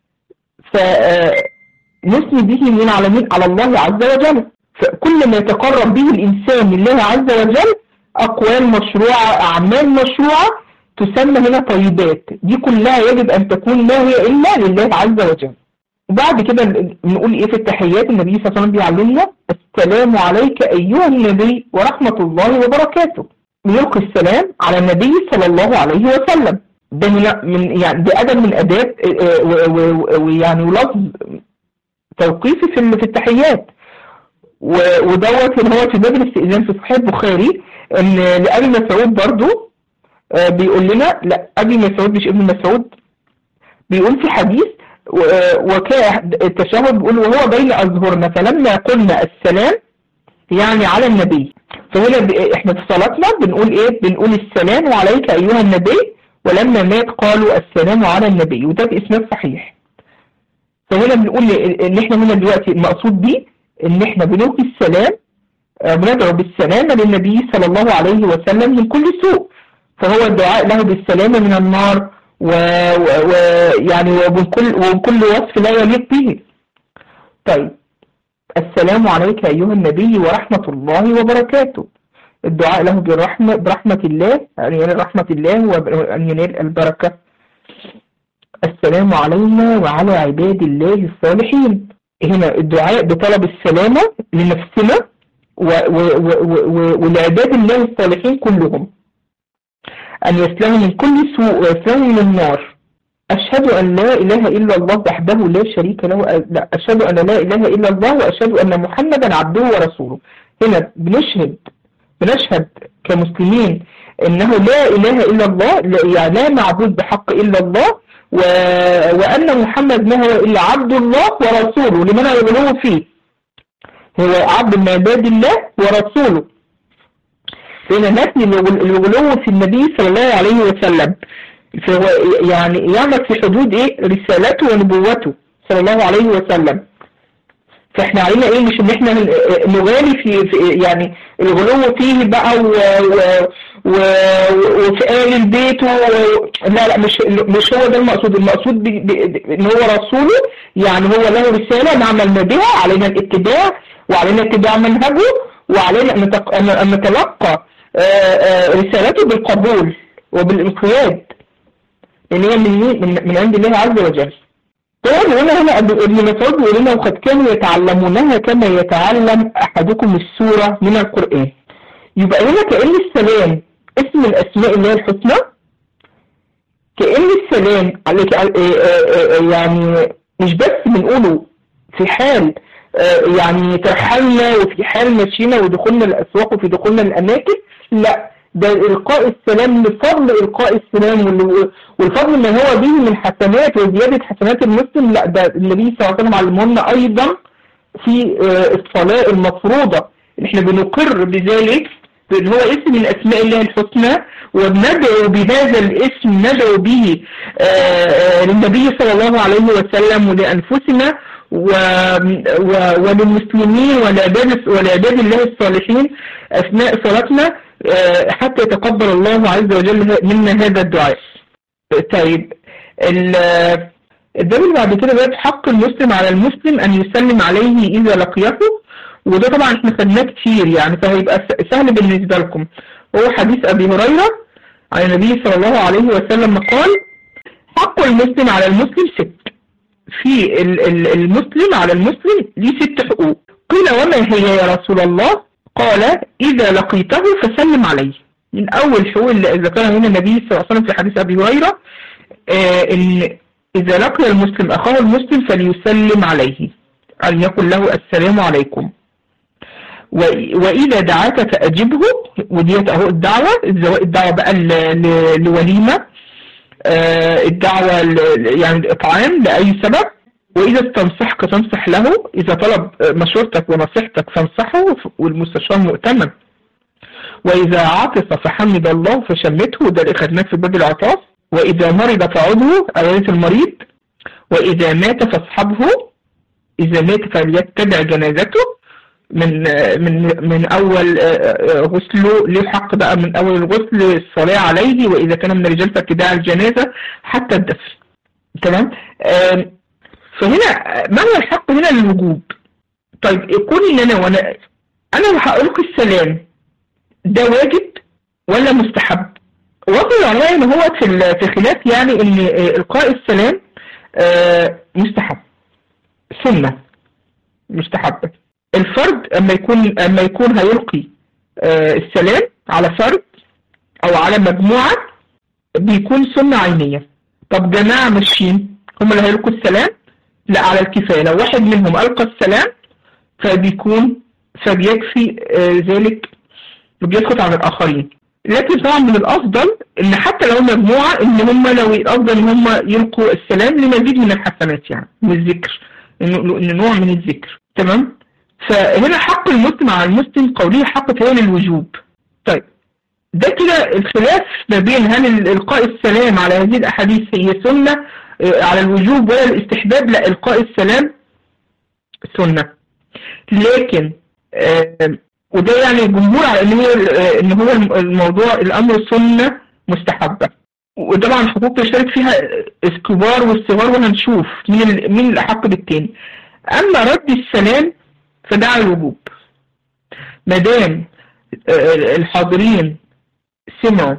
فنثني به من على الله عز وجل. فكل ما يتقرب به الإنسان لله عز وجل أقوال مشروعة، أعمال مشروعة، تسمى هنا طيبات. دي كلها يجب أن تكون لا هي إلا لله عز وجل. وبعد كده نقول إيه في التحيات؟ النبي صلى الله عليه وسلم بيعلمنا السلام عليك أيها النبي ورحمة الله وبركاته. بيلقي السلام على النبي صلى الله عليه وسلم. ده من يعني ده أدب من أداب ويعني ولفظ توقيفي في التحيات. ودوت اللي هو في باب الاستئذان في صحيح البخاري، ان لأبي مسعود برضو بيقول لنا، لا أبي مسعود مش ابن مسعود، بيقول في حديث وكان التشهد بيقول وهو بين أظهرنا فلما قلنا السلام يعني على النبي. فهنا احنا في صلاتنا بنقول ايه؟ بنقول السلام عليك أيها النبي، ولما مات قالوا السلام على النبي، وده بإسناد صحيح. فهنا بنقول ان احنا هنا دلوقتي المقصود بيه ان احنا بنلقي السلام، بندعو بالسلامة للنبي صلى الله عليه وسلم من كل سوء، فهو الدعاء له بالسلامة من النار ويعني ومن كل وصف لا يليق به. طيب السلام عليك أيها النبي ورحمة الله وبركاته، الدعاء له برحمة الله، يعني ينال رحمة الله وأن ينال البركة. السلام علينا وعلى عباد الله الصالحين، هنا الدعاء بطلب السلامة لنفسنا ولعباد الله الصالحين كلهم، أن يسلموا من كل سوء ويسلموا من النار. أشهد أن لا إله إلا الله وحده لا شريك له، لا أشهد أن لا إله إلا الله وأشهد أن محمدا عبده ورسوله. هنا بنشهد كمسلمين أنه لا إله إلا الله، يعني لا معبود بحق إلا الله، وأن محمد ما هو إلا عبد الله ورسوله لمن يغلو فيه، هو عبد من عباد الله ورسوله. فهنا نفي الغلو في النبي صلى الله عليه وسلم، فهو يعني يعمل في حدود ايه؟ رسالته ونبوته صلى الله عليه وسلم. فاحنا علينا ايه؟ مش ان احنا نغالي في يعني الغلو فيه بقى وفي آل البيت لا مش هو ده المقصود. المقصود ان هو رسوله، يعني هو له رسالة نعمل بها، علينا الاتباع وعلينا اتباع منهجه، وعلينا ان نتلقى رسالته بالقبول وبالانقياد، لان هي من عند الله عز وجل. طبعا هنا ابن مسعود بيقول لنا وقد كانوا يتعلمونها كما يتعلم احدكم السورة من القرآن. يبقى هنا كأن السلام اسم الاسماء الله الحسنى، كأن السلام يعني مش بس بنقوله في حال يعني ترحلنا وفي حال مشينا ودخولنا الاسواق وفي دخولنا الاماكن، لا ده إلقاء السلام لفضل إلقاء السلام والفضل ما هو به من حسنات وزيادة حسنات المسلم. لا ده النبي صلى الله عليه وسلم علمنا أيضا في الصلاة المفروضة، احنا بنقر بذلك اللي هو اسم من أسماء الله الحسنى، وندعو بهذا الاسم ندعو به للنبي صلى الله عليه وسلم ولأنفسنا وللمسلمين ولعباد الله الصالحين أثناء صلاتنا حتى يتقبل الله عز وجل منا هذا الدعاء. طيب الدليل بعد كده بقى في حق المسلم على المسلم أن يسلم عليه إذا لقيه، وده طبعا احنا خدناه كتير يعني فهيبقى سهل بالنسبة لكم. وهو حديث أبي هريرة عن النبي صلى الله عليه وسلم قال: حق المسلم على المسلم 6، في المسلم على المسلم ليه 6 حقوق. قيل وما هي يا رسول الله؟ قال: إذا لقيته فسلم عليه. من أول حقوق اللي ذكرها هنا النبي صلى الله عليه وسلم في حديث أبي هريرة إن إذا لقي المسلم أخاه المسلم فليسلم عليه، أن يقول له السلام عليكم. وإذا دعاك فأجبه، وديت أهو الدعوة بقى لوليمة، الدعوة يعني إطعام لأي سبب. وإذا استنصحك تنصح له، إذا طلب مشورتك ونصيحتك فانصحه، والمستشار مؤتمن. وإذا عطس فحمد الله فشمته، ده اللي خدناه في باب العطاس. وإذا مرض فعوده، آيات المريض. وإذا مات فاصحبه، إذا مات فليتبع جنازته، من أول غسله، ليه حق بقى من أول الغسل الصلاة عليه، وإذا كان من الرجال فاتباع الجنازة حتى الدفن. تمام. فهنا ما هو الحق هنا للوجوب؟ طيب يكون إن أنا هألقي السلام، ده واجب ولا مستحب؟ وصل العلماء إن هو في خلاف، يعني إن إلقاء السلام مستحب، سنة مستحبة. الفرد اما يكون هيلقي السلام على فرد او على مجموعة بيكون سنة عينية. طب جماعة ماشيين هم اللي هيلقوا السلام، لا، على الكفاية. لو واحد منهم ألقى السلام فبيكفي ذلك، بيسقط عن الآخرين. لكن طبعا من الأفضل إن حتى لو مجموعة إن هم لو الأفضل إن هم يلقوا السلام لمزيد من الحسنات، يعني من الذكر، إن نوع من الذكر. تمام. فهنا حق المسلم على المسلم قوله حق تاني للوجوب. طيب ده كده الخلاف ما بين هل إلقاء السلام على هذه الأحاديث هي سنة على الوجوب ولا الاستحباب. لا، إلقاء السلام سنة. لكن وده يعني الجمهور على ان هو الموضوع الامر سنة مستحبة. وطبعا حقوق يشترك فيها الكبار والصغار، وهنشوف مين الأحق بالتاني. اما رد السلام فده على الوجوب، ما دام الحاضرين سمعوا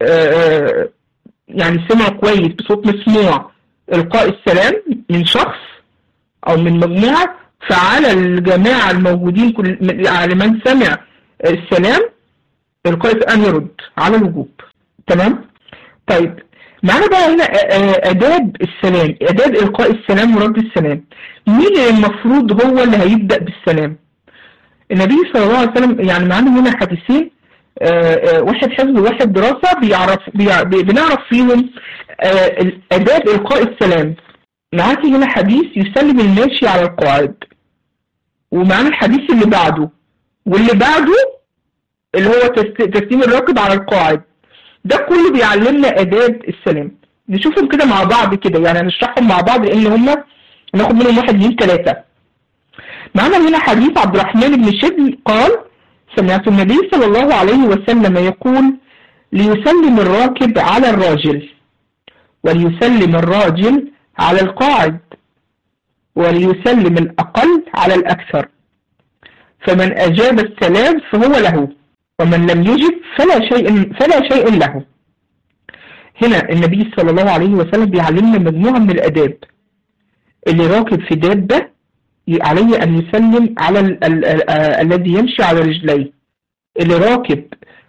يعني سمعوا كويس بصوت مسموع إلقاء السلام من شخص او من مجموعة، فعلى الجماعة الموجودين على من سمع السلام إلقاء أن يرد على الوجوب. تمام. طيب معنا بقى هنا آداب السلام، آداب إلقاء السلام ورد السلام. مين المفروض هو اللي هيبدأ بالسلام؟ النبي صلى الله عليه وسلم. يعني معنا هنا حديثين، واحد حفظ وواحد دراسة، بنعرف فيهم آداب إلقاء السلام. معاكي هنا حديث يسلم الماشي على القاعد، ومعنا الحديث اللي بعده واللي بعده اللي هو تسليم الراكب على القاعد. ده كله بيعلمنا آداب السلام. نشوفهم كده مع بعض كده، يعني هنشرحهم مع بعض لأن هما ناخد منهم 1 2 3. معنا هنا حديث عبد الرحمن بن شبل قال: سمعت النبي صلى الله عليه وسلم يقول: ليسلم الراكب على الراجل، وليسلم الراجل على القاعد، وليسلم الأقل على الأكثر، فمن أجاب السلام فهو له، ومن لم يجب فلا شيء له. هنا النبي صلى الله عليه وسلم بيعلمنا مجموعة من الأداب. اللي راكب في دابة عليه أن يسلم على الذي يمشي على رجليه. اللي راكب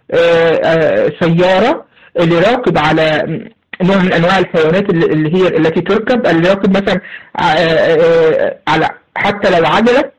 سيارة، اللي راكب على نوع من أنواع الحيوانات اللي هي التي تركب، اللي راكب مثلا على حتى لو عجلة،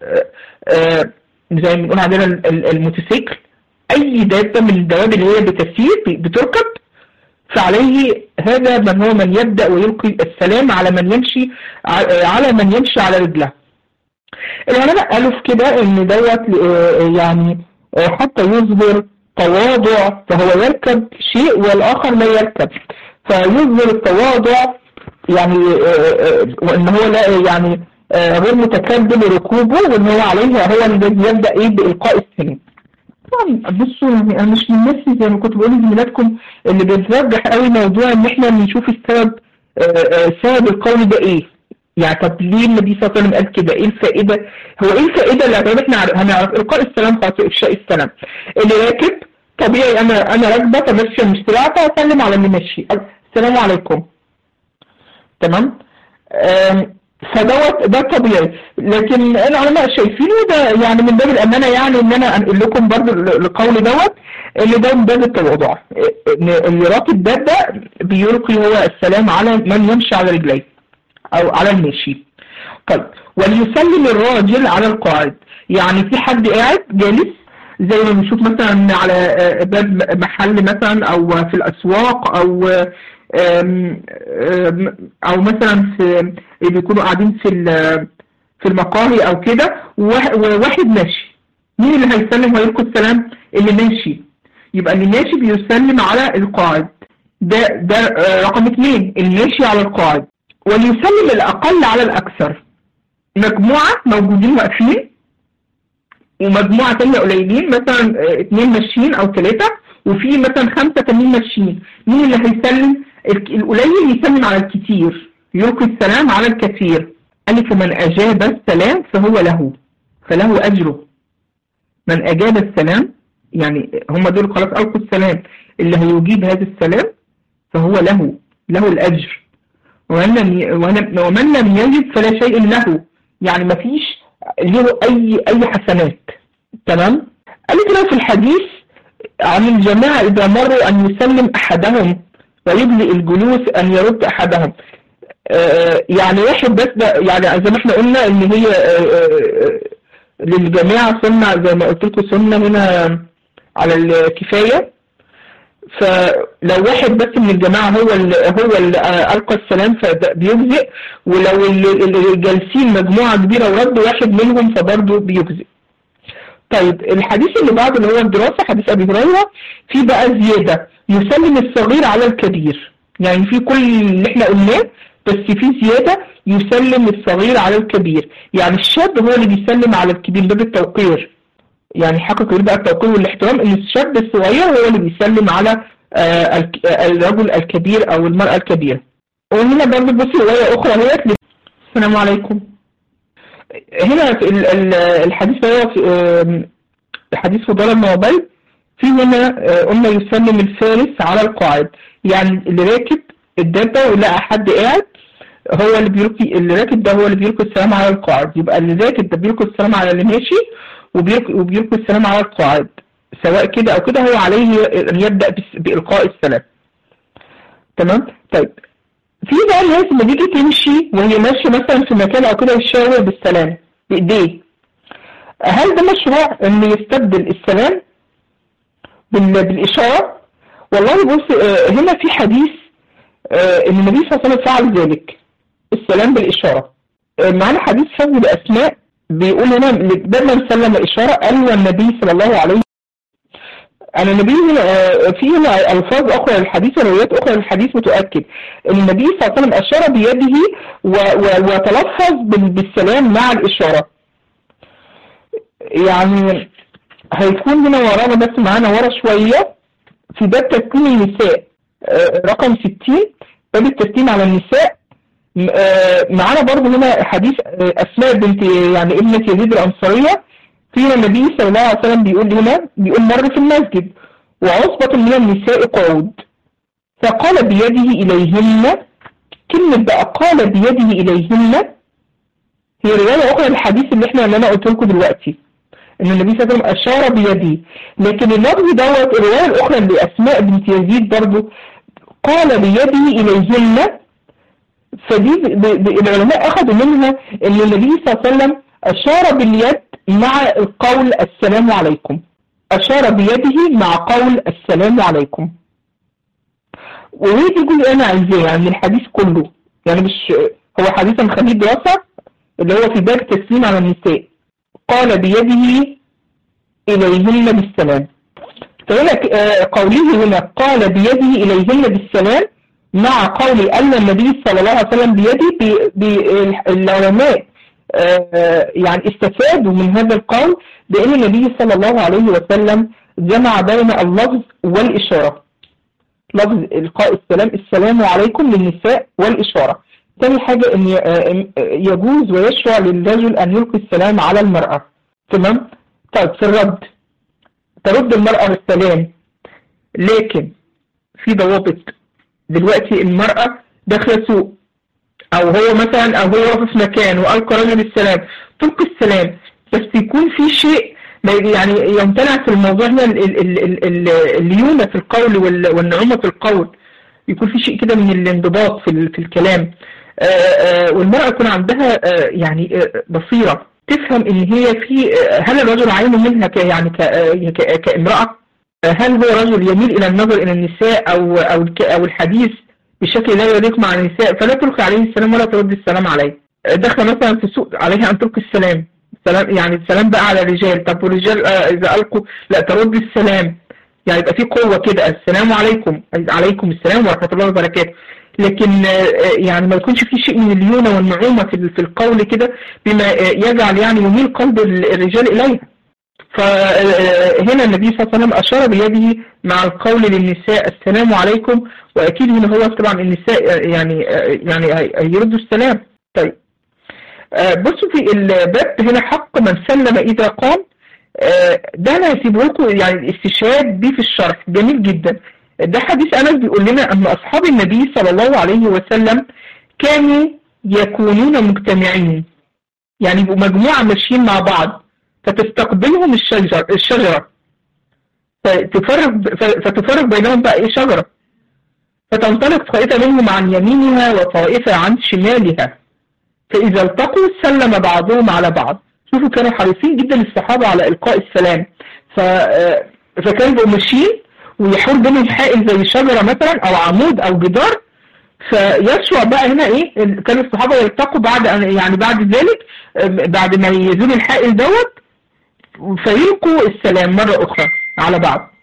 زي ما بنقول عندنا الموتوسيكل، أي دابة من الدواب اللي هي بتسير بتركب، فعليه هذا من يبدأ ويلقي السلام على من يمشي على رجله. العلماء قالوا في كده ان دوت يعني حتى يظهر تواضع، فهو يركب شيء والآخر لا يركب، فيظهر التواضع يعني وان هو لا يعني غير متكبر ركوبه، وان هو عليه هو الذي يبدأ بإلقاء السلام. طبعا بصوا، يعني انا مش من نفسي زي ما كنت بقول لزميلاتكم اللي بيترجح قوي موضوع ان احنا نشوف سبب القول ده ايه. يعني طب ليه النبي صلى الله عليه وسلم قال كده؟ ايه الفائده؟ هو ايه الفائده اللي احنا هنعرف إلقاء السلام خاص افشاء السلام. اللي راكب طبيعي، انا راكبه فماشيه مش سريعه، فاسلم على اللي ماشي السلام عليكم. تمام. ده طبيعي. لكن العلماء شايفينه ده يعني من باب الامانه، يعني ان انا انقل لكم برضه القول دوت اللي ده من باب التواضع، ان اللي راكب ده بيلقي هو السلام على من يمشي على رجليه او على الماشي. طيب وليسلم الراجل على القاعد، يعني في حد قاعد جالس زي ما بنشوف مثلا على باب محل مثلا او في الاسواق او مثلا بيكونوا قاعدين في المقاهي او كده، وواحد ماشي. مين اللي هيسلم ويلقي السلام؟ اللي ماشي، يبقى اللي ماشي بيسلم على القاعد، ده رقم 2 الماشي على القاعد. وليسلم الأقل على الأكثر، مجموعة موجودين واقفين ومجموعة تانية قليلين، مثلا 2 ماشيين أو 3، وفي مثلا 5 تانيين ماشيين، مين اللي هيسلم؟ القليل يسلم على الكتير، يلقي السلام على الكثير. قال لك فمن أجاب السلام فله أجره. من أجاب السلام يعني هم دول خلاص ألقوا السلام، اللي هيجيب هذا السلام فهو له الأجر. ومن لم يجب فلا شيء له، يعني ما فيش له أي حسنات. تمام. قال لك لو في الحديث عن الجماعة إذا مروا أن يسلم أحدهم ويبلي الجلوس أن يرد أحدهم، يعني واحد بس، يعني زي ما احنا قلنا ان هي للجماعة سنة، زي ما قلت لكم سنة هنا على الكفاية. فلو واحد بس من الجماعة هو اللي ألقى السلام فده بيجزئ، ولو الجالسين مجموعة كبيرة ورد واحد منهم فبرضه بيجزئ. طيب الحديث اللي بعده اللي هو الدراسة، حديث أبي هريرة، في بقى زيادة يسلم الصغير على الكبير، يعني في كل اللي احنا قلناه بس في زيادة يسلم الصغير على الكبير. يعني الشاب هو اللي بيسلم على الكبير، ده بالتوقير، يعني حقق بقى التوقير والاحترام ان الشاب الصغير هو اللي بيسلم على الرجل الكبير او المرأة الكبيرة. وهنا برضه بصي رواية اخرى هي السلام عليكم. هنا في الحديث ده حديث فضالة بن عبيد، في هنا قلنا يسلم الفارس على القاعد، يعني اللي راكب الدابة ولقى حد قاعد هو اللي بيلقي، اللي راكب ده هو اللي بيلقي السلام على القاعد، يبقى اللي راكب ده بيلقي السلام على اللي ماشي وبيلقي السلام على القاعد، سواء كده او كده هو عليه ان يبدأ بإلقاء السلام. تمام. طيب في بقى الناس اللي بيجي تمشي وهي ماشيه مثلا في مكان او كده يشاور بالسلام بايديه، هل ده مشروع ان يستبدل السلام بالاشاره؟ والله بص، هنا في حديث ان النبي صلى الله عليه وسلم فعل ذلك، السلام بالاشاره. معنا حديث فضل اسماء بيقول هنا لما سلم اشاره قال والنبي صلى الله عليه وسلم. أنا النبي في هنا ألفاظ أخرى للحديث وروايات أخرى للحديث بتؤكد أن النبي صلى الله عليه وسلم أشار بيده وتلفظ بالسلام مع الإشارة. يعني هيكون هنا ورانا بس معانا ورا شوية في باب تسليم النساء رقم 60، باب التسليم على النساء. معانا برضه هنا حديث أسماء بنت يعني ابنة يزيد الأنصارية، في النبي صلى الله عليه وسلم بيقول مر في المسجد وعصبة من النساء قعود فقال بيده إليهن. كلمة بقى قال بيده إليهن هي رواية أخرى للحديث اللي أنا قلت لكم دلوقتي إن النبي صلى الله عليه وسلم أشار بيده، لكن اللفظ دوت الرواية الأخرى لأسماء بنت يزيد برضه قال بيده إليهن. فدي العلماء أخذوا منها إن النبي صلى الله عليه وسلم أشار باليد مع القول السلام عليكم، أشار بيده مع قول السلام عليكم. وهي دي جزء أنا عايزاه يعني الحديث كله، يعني مش هو حديث خليل دراسة اللي هو في باب التسليم على النساء قال بيده إليهن بالسلام. فهنا قوله هنا قال بيده إليهن بالسلام مع قول أن النبي صلى الله عليه وسلم بيده، العلماء يعني استفادوا من هذا القول بأن النبي صلى الله عليه وسلم جمع بين اللفظ والإشارة، لفظ إلقاء السلام عليكم للنساء والإشارة. ثاني حاجة أن يجوز ويشرع للرجل أن يلقي السلام على المرأة. تمام. طيب في الرد ترد المرأة بالسلام، لكن في ضوابط. دلوقتي المرأة داخلة سوق او هو مثلا او هو واقف في مكان والقى رجل السلام، تلقي السلام بس يكون في شيء يعني يمتنع في الموضوع هنا الليونة في القول والنعومة في القول، يكون في شيء كده من الانضباط في الكلام. والمرأة يكون عندها يعني بصيرة تفهم ان هي في هل الرجل عينه منها يعني كامرأة، هل هو رجل يميل الى النظر الى النساء او الحديث بشكل لا يليق مع النساء، فلا تلقي عليه السلام ولا ترد السلام عليه. دخل مثلا في السوق عليها أن تلقي السلام سلام يعني السلام بقى على الرجال. طب والرجال اذا القوا لا ترد السلام، يعني يبقى في قوه كده، السلام عليكم، عليكم السلام ورحمه الله وبركاته. لكن يعني ما يكونش في شيء من الليونه والنعومه في القول كده بما يجعل يعني يميل قلب الرجال اليها. فهنا النبي صلى الله عليه وسلم اشار بيده مع القول للنساء السلام عليكم، واكيد هنا هو طبعا النساء يعني هيردوا السلام. طيب بصوا في الباب هنا حق من سلم اذا قام، ده انا هسيبه لكم يعني الاستشهاد بيه في الشرح، جميل جدا. ده حديث انس بيقول لنا ان اصحاب النبي صلى الله عليه وسلم كانوا يكونون مجتمعين، يعني يبقوا مجموعه ماشيين مع بعض، فتستقبلهم الشجره فتفرق بينهم بقى ايه شجره، فتنطلق طائفه منهم عن يمينها وطائفه عن شمالها، فاذا التقوا سلم بعضهم على بعض. شوفوا كانوا حريصين جدا الصحابه على القاء السلام، فكانوا بيبقوا ماشيين ويحول بينهم حائل زي شجره مثلا او عمود او جدار، فيشرع بقى هنا ايه، كانوا الصحابه يلتقوا بعد يعني بعد ذلك بعد ما يزول الحائل دوت فيلقوا السلام مره اخرى على بعض.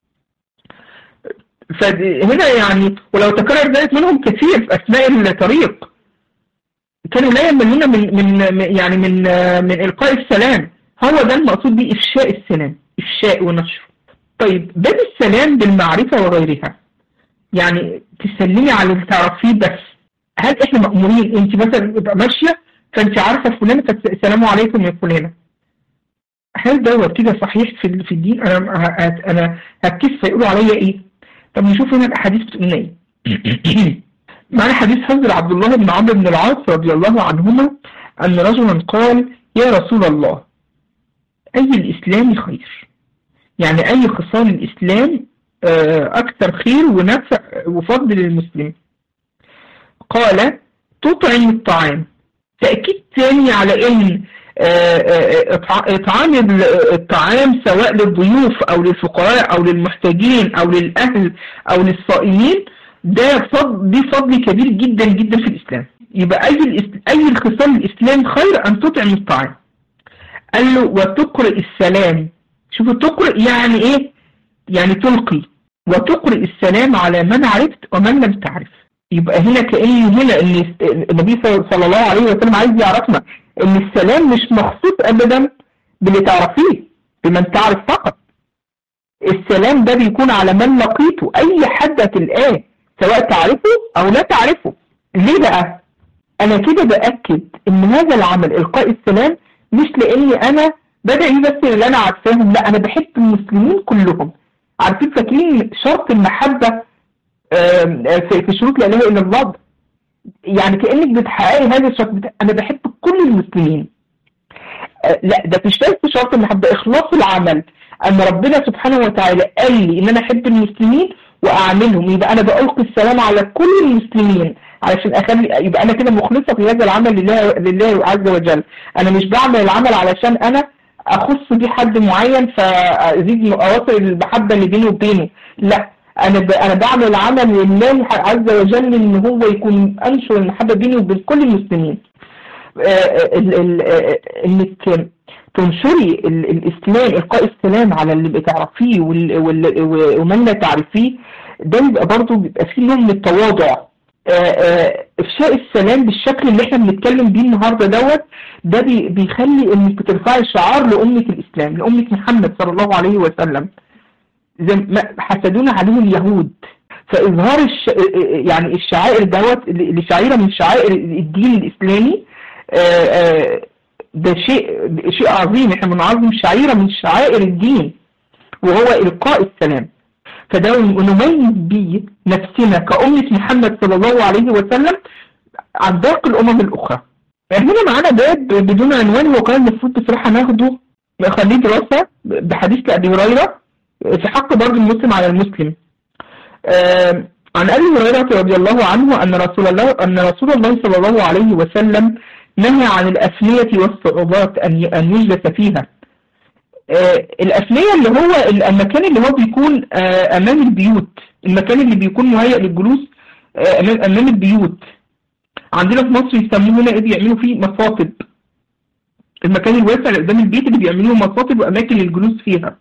فهنا يعني ولو تكرر ذلك منهم كثير في اثناء الطريق كانوا لا يملون من القاء السلام. هو ده المقصود به افشاء السلام، افشاء ونشر. طيب باب السلام بالمعرفه وغيرها، يعني تسلمي على اللي تعرفيه بس. هل احنا مأمورين انت مثلا تبقى ماشيه فانت عارفه فلانه السلام عليكم يا فلانه، هل دوت كده صحيح في الدين؟ انا هتكسف يقولوا عليا ايه؟ طب نشوف هنا الاحاديث بتقول ايه. معنا حديث حضر عبد الله بن عمرو بن العاص رضي الله عنهما ان رجلا قال يا رسول الله اي الاسلام خير، يعني اي خصال الاسلام اكثر خير ونفع وفضل للمسلم؟ قال تطعم الطعام. تأكيد ثاني على ان اطعام الطعام سواء للضيوف او للفقراء او للمحتاجين او للاهل او للصائمين ده فضل كبير جدا جدا في الاسلام. يبقى اي الخصال الاسلام خير ان تطعم الطعام. قال له وتقرئ السلام. شوفوا تقرئ يعني ايه؟ يعني تلقي، وتقرئ السلام على من عرفت ومن لم تعرف. يبقى هنا هنا ان النبي صلى الله عليه وسلم عايز يعرفنا ان السلام مش مخصوص ابدا باللي تعرفيه، بمن تعرف فقط. السلام ده بيكون على من لقيته، اي حد هتلقاه سواء تعرفه او لا تعرفه. ليه بقى؟ انا كده باكد ان هذا العمل القاء السلام مش لاني انا بدعي بس اللي انا عارفاهم، لا انا بحب المسلمين كلهم. عارفين فاكرين شرط المحبه في شروط لا اله الا الله، يعني كانك بتحققي هذا الشرط، انا بحب كل المسلمين. لا ده مش بس شرط المحبه، اخلاص العمل، ان ربنا سبحانه وتعالى قال لي ان انا احب المسلمين واعملهم، يبقى انا بألقي السلام على كل المسلمين علشان اخلي، يبقى انا كده مخلصه في هذا العمل لله عز وجل. انا مش بعمل العمل علشان انا اخص بيه حد معين فازيد اواصل المحبه اللي بيني وبينه، لا انا بعمل العمل لله عز وجل ان هو يكون انشر المحبه بيني وبين كل المسلمين. انك تنشري الاسلام، القاء السلام على اللي بتعرفيه ومن لا تعرفيه، ده بيبقى برضه بيبقى فيه نوع من التواضع. افشاء السلام بالشكل اللي احنا بنتكلم بيه النهارده دوت، ده بيخلي انك بترفعي شعار لأمة الاسلام، لأمة محمد صلى الله عليه وسلم، زي ما حسدونا عليه اليهود. فاظهار يعني الشعائر دوت لشعيره من شعائر الدين الاسلامي، ده شيء عظيم. احنا بنعظم شعيره من شعائر الدين وهو القاء السلام، فده نميز بيه نفسنا كأمة محمد صلى الله عليه وسلم عن باقي الامم الاخرى. هنا معانا باب بدون عنوان، هو كان المفروض بصراحه ناخده نخليه دراسه بحديث لأبي هريره في حق برضه المسلم على المسلم. عن أبي هريرة رضي الله عنه أن رسول الله صلى الله عليه وسلم نهى عن الأفنية والصعوبات أن يجلس فيها. الأفنية اللي هو المكان اللي هو بيكون أمام البيوت، المكان اللي بيكون مهيأ للجلوس أمام البيوت. عندنا في مصر يسموه هنا إيه، بيعملوا فيه مصاطب. المكان الواسع اللي قدام البيت اللي بيعملوه مصاطب واماكن للجلوس فيها.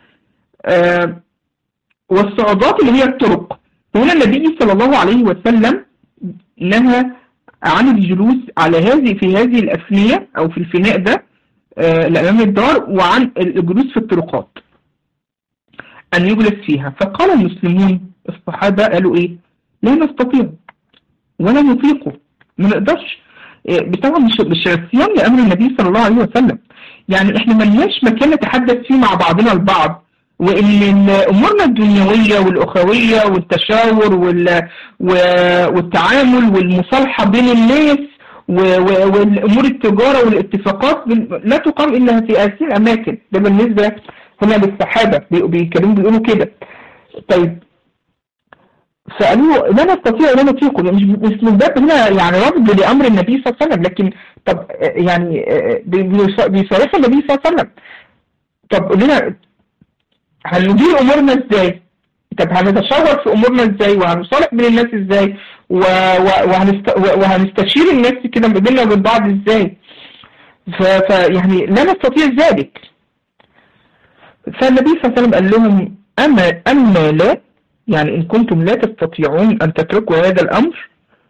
والصعوبات اللي هي الطرق. هنا النبي صلى الله عليه وسلم نهى عن الجلوس على في هذه الأفنية أو في الفناء ده لأمام الدار، وعن الجلوس في الطرقات أن يجلس فيها. فقال المسلمون الصحابة قالوا إيه؟ لا نستطيع ولا نطيقه، ما نقدرش. طبعا مش عصيان لأمر النبي صلى الله عليه وسلم، يعني إحنا ملناش مكان نتحدث فيه مع بعضنا البعض، وإن أمورنا الدنيوية والأخوية والتشاور والتعامل والمصالحة بين الناس والأمور التجارة والاتفاقات لا تقام إلا في هذه الأماكن. ده بالنسبة هنا للصحابة بيقولوا كده. طيب فقالوا لا نستطيع ولا نطيق، مش من باب هنا يعني رفض لأمر النبي صلى الله عليه وسلم، لكن طب يعني بيصرح النبي صلى الله عليه وسلم طب قول لنا هندير امورنا ازاي؟ طب هنتشاور في امورنا ازاي؟ وهنصالح بين الناس ازاي؟ وهنستشير الناس كده بيننا وبين بعض ازاي؟ فيعني لا نستطيع ذلك. فالنبي صلى الله عليه وسلم قال لهم اما لا، يعني ان كنتم لا تستطيعون ان تتركوا هذا الامر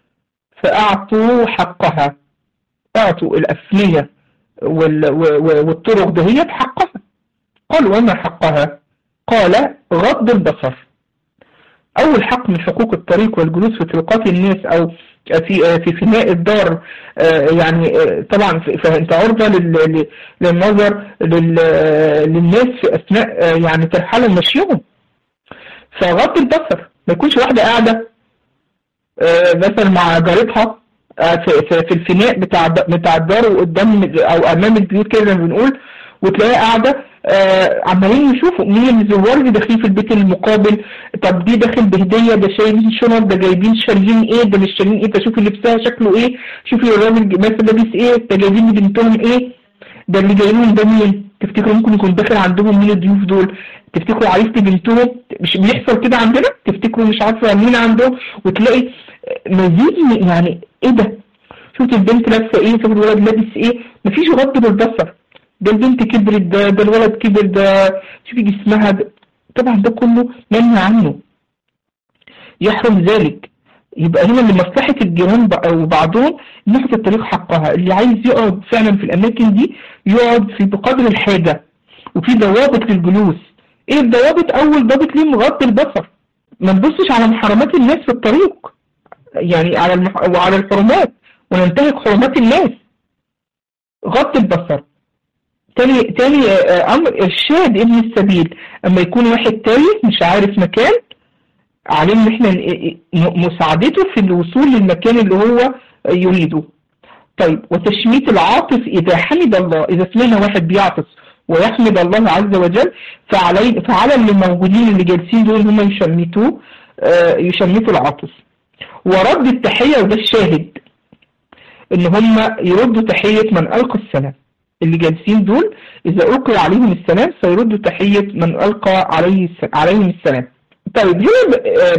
فاعطوا حقها، اعطوا الافنية والطرق دهيت حقها. قالوا وما حقها؟ قال غض البصر. أول حق من حقوق الطريق والجلوس في طرقات الناس أو في فناء الدار، يعني طبعا فأنت عرضة للنظر للناس في أثناء يعني ترحال مشيهم. فغض البصر، ما يكونش واحدة قاعدة مثلا مع جارتها في الفناء بتاع الدار وقدام أو أمام البيوت كده زي ما بنقول، وتلاقيها قاعدة عمالين يشوفوا مين الزوار اللي داخلين في البيت المقابل. طب دي داخل بهدية، ده شايلين شنط، ده جايبين شاريين ايه، ده مش شاريين ايه، ده شوفي لبسها شكله ايه، شوفي الراجل مثلا لابس ايه، ده جايبين لبنتهم ايه، ده اللي جايلهم ده مين. تفتكروا ممكن يكون داخل عندهم مين الضيوف دول؟ تفتكروا عريس بنتهم؟ مش بيحصل كده عندنا؟ تفتكروا مش عارفه مين عندهم؟ وتلاقي مزيد يعني ايه ده، شوفي البنت لابسه ايه، شوفي الولد لابس ايه. مفيش غض بالبصر، ده البنت كبرت، ده الولد كبر، ده شوفي جسمها ده. طبعا ده كله منهي عنه، يحرم ذلك. يبقى هنا لمصلحة الجيران وبعضهم ناخد الطريق حقها. اللي عايز يقعد فعلا في الأماكن دي يقعد في بقدر الحاجة، وفي ضوابط للجلوس. ايه الضوابط؟ أول ضابط ليه غض البصر، ما نبصش على محرمات الناس في الطريق، يعني وعلى الحرمات وننتهك حرمات الناس. غض البصر. تاني امر ارشاد ابن السبيل، اما يكون واحد تايه مش عارف مكان، علينا ان احنا مساعدته في الوصول للمكان اللي هو يريده. طيب وتشميت العاطف اذا حمد الله، اذا سمعنا واحد بيعطس ويحمد الله عز وجل فعلى اللي موجودين اللي جالسين دول هم يشمتوا العاطف. ورد التحية، وده الشاهد ان هم يردوا تحية من القى السلام. اللي جالسين دول إذا ألقي عليهم السلام سيردوا تحية من ألقى عليهم السلام. طيب هنا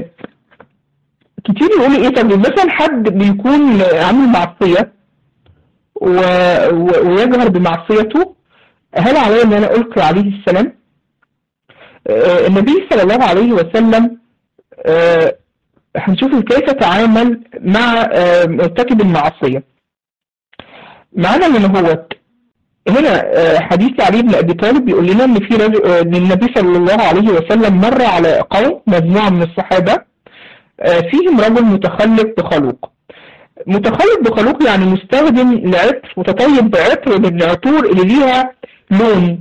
كتير يقولوا إيه؟ طب مثلا حد بيكون عامل معصية ويجهر بمعصيته، هل علي أن أنا ألقي عليه السلام؟ النبي صلى الله عليه وسلم هنشوف كيف تعامل مع مرتكب المعصية. معنا من هو هنا حديث علي بن أبي طالب بيقول لنا ان في رجل النبي صلى الله عليه وسلم مر على قوم مجموعة من الصحابة فيهم رجل متخلق بخلوق. متخلق بخلوق يعني مستخدم لعطر، متطيب بعطر من العطور اللي ليها لون،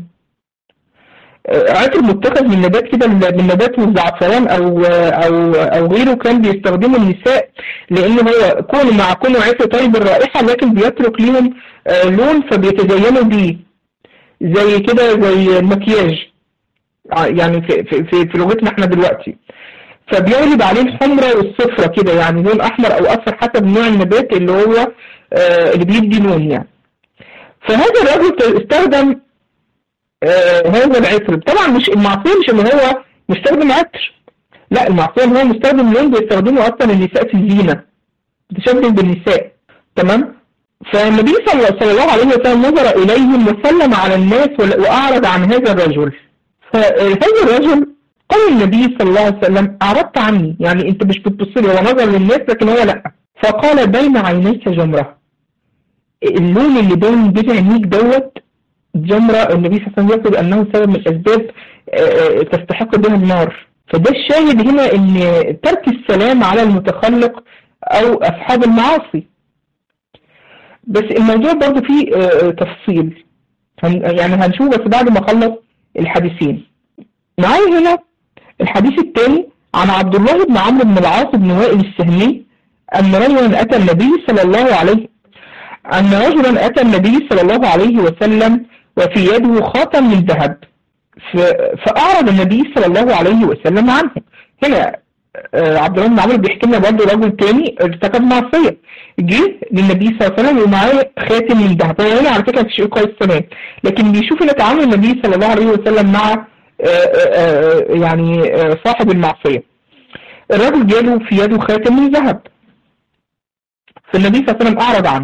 عطر متخذ من نبات كده، من نبات الزعفران او غيره، كان بيستخدمه النساء لان هو كونه عطر طيب الرائحة لكن بيترك لهم لون فبيتزينوا بيه زي كده زي المكياج يعني في لغتنا احنا دلوقتي. فبيغلب عليه الحمرة والصفرة كده، يعني لون احمر او اصفر حسب نوع النبات اللي هو اللي بيدي لون يعني. فهذا الرجل استخدم هذا العطر. طبعا مش المعصية مش ان هو مستخدم عطر، لا المعصية ان هو مستخدم لون بيستخدمه اصلا النساء في الزينة، بتشبه بالنساء. تمام. فالنبي صلى الله عليه وسلم نظر إليهم وسلم على الناس وأعرض عن هذا الرجل. فهذا الرجل قال النبي صلى الله عليه وسلم أعرضت عني، يعني أنت مش بتبص لي. هو نظر للناس لكن هو لأ. فقال بين عينيك جمرة، اللون اللي بين عينيك دوت جمرة. النبي صلى الله عليه وسلم يقول أنه سبب من الأسباب تستحق بها النار. فده الشاهد هنا ان ترك السلام على المتخلق او اصحاب المعاصي. بس الموضوع برضو فيه تفصيل يعني هنشوف بس بعد ما اخلص الحديثين. معايا هنا الحديث الثاني عن عبد الله بن عمرو بن العاص بن وائل السهمي ان رجلا اتى النبي صلى الله عليه وسلم وفي يده خاتم من ذهب، فأعرض النبي صلى الله عليه وسلم عنه. هنا عبد الله بن عمرو بيحكي لنا برضه رجل تاني ارتكب معصية، جه للنبي صلى الله عليه وسلم ومعاه خاتم من ذهب. هو هنا على فكرة مش كويس تمام، لكن بيشوف هنا تعامل النبي صلى الله عليه وسلم مع يعني صاحب المعصية. الرجل جاله في يده خاتم من ذهب، فالنبي صلى الله عليه وسلم أعرض عنه.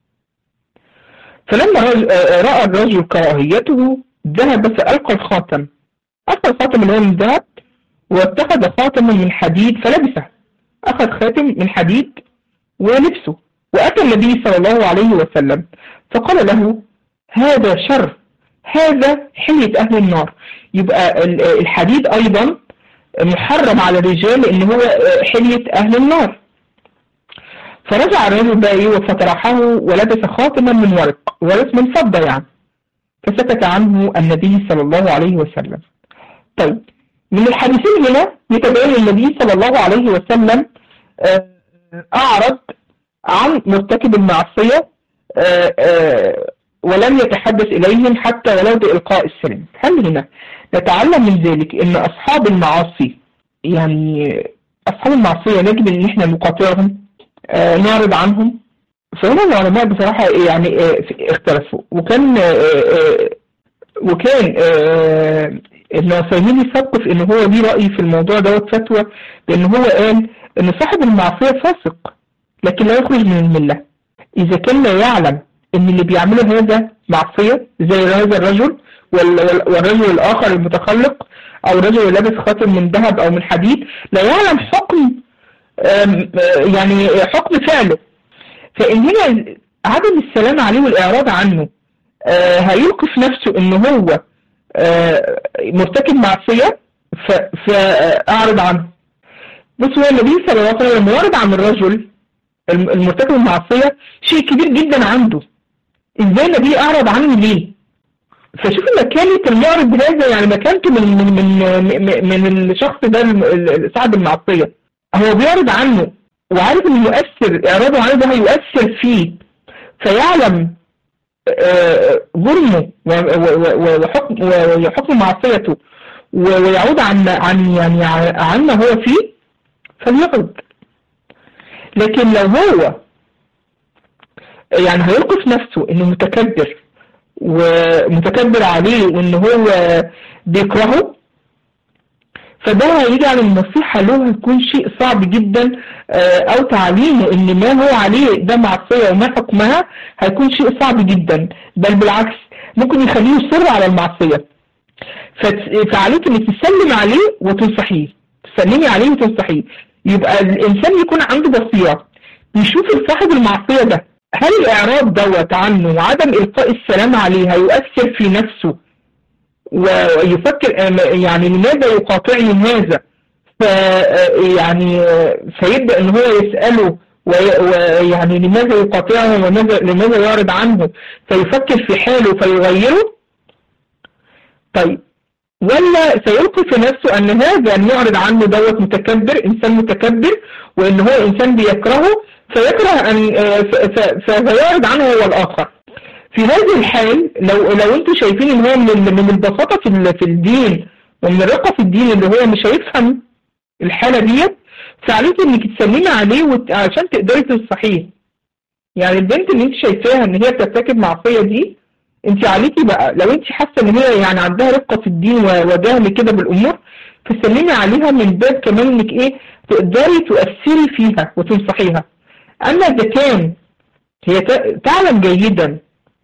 فلما رأى الرجل كراهيته ذهب فألقى الخاتم، أخذ الخاتم اللي هو من ذهب واتخذ خاتما من حديد فلبسه. أخذ خاتم من حديد ولبسه وأتى النبي صلى الله عليه وسلم فقال له هذا شر، هذا حلية أهل النار. يبقى الحديد أيضا محرم على الرجال لأن هو حلية أهل النار. فرجع الرجل بقى وفترحه ولبس خاتما من ورق من فضة يعني، فسكت عنه النبي صلى الله عليه وسلم. طيب من الحديثين هنا يتبين النبي صلى الله عليه وسلم أعرض عن مرتكب المعصية ولم يتحدث إليهم حتى ولو بإلقاء السلام. هل هنا نتعلم من ذلك أن أصحاب المعاصي يعني أصحاب المعصية نجب أن احنا نقاطعهم نعرض عنهم؟ فهنا العلماء بصراحة يعني اختلفوا، وكان ابن عثيمين يثقف ان هو ليه رأي في الموضوع دوت فتوى، لان هو قال ان صاحب المعصية فاسق لكن لا يخرج من الملة اذا كان لا يعلم ان اللي بيعمله هذا معصية زي هذا الرجل والرجل الاخر المتخلق او الرجل لابس خاتم من ذهب او من حديد لا يعلم حكم يعني حكم فعله. فإن هنا عدم السلام عليه والإعراض عنه هيلقي في نفسه إن هو مرتكب معصية فأعرض عنه. بص هو النبي صلى الله عليه وسلم لما ورد عن الرجل المرتكب المعصية شيء كبير جدا عنده، إزاي النبي أعرض عنه ليه؟ فشوف مكانة المعرض هذا يعني مكانته من الشخص ده صاحب المعصية. هو بيعرض عنه وعارف ان يؤثر اعراضه عنه ده هيؤثر فيه، فيعلم جرمه وحكم معصيته ويعود عن ما هو فيه فليعرض. لكن لو هو يعني هيلقي في نفسه انه متكبر ومتكبر عليه وان هو بيكرهه، فده هيجعل النصيحة له هتكون شيء صعب جدا، او تعليمه ان ما هو عليه ده معصية وما حكمها هيكون شيء صعب جدا، بل بالعكس ممكن يخليه يصر على المعصية. فعليك انك تسلم عليه وتنصحيه، تسلمي عليه وتنصحيه. يبقى الانسان يكون عنده بصيرة يشوف صاحب المعصية ده هل الاعراض دوت عنه وعدم القاء السلام عليه هيؤثر في نفسه ويفكر يعني لماذا يقاطعني هذا، يعني فيبدأ ان هو يسأله ويعني لماذا يقاطعه ولماذا يعرض عنه، فيفكر في حاله فيغيره. طيب ولا سيلقي في نفسه ان هذا ان يعرض عنه دوت متكبر، انسان متكبر وان هو انسان بيكرهه فيكره فيعرض عنه هو الاخر. في هذه الحال لو انتوا شايفين ان هو من البساطة في الدين ومن الرقة في الدين اللي هو مش هيفهم الحالة ديت، فعليك انك تسلمي عليه عشان تقدري تنصحيه. يعني البنت اللي انت شايفاها ان هي بترتكب معصية دي، انت عليكي بقى لو انت حاسة ان هي يعني عندها رقة في الدين وجهل كده بالامور، فسلمي عليها من باب كمان انك تقدري تؤثري فيها وتنصحيها. اما اذا كان هي تعلم جيدا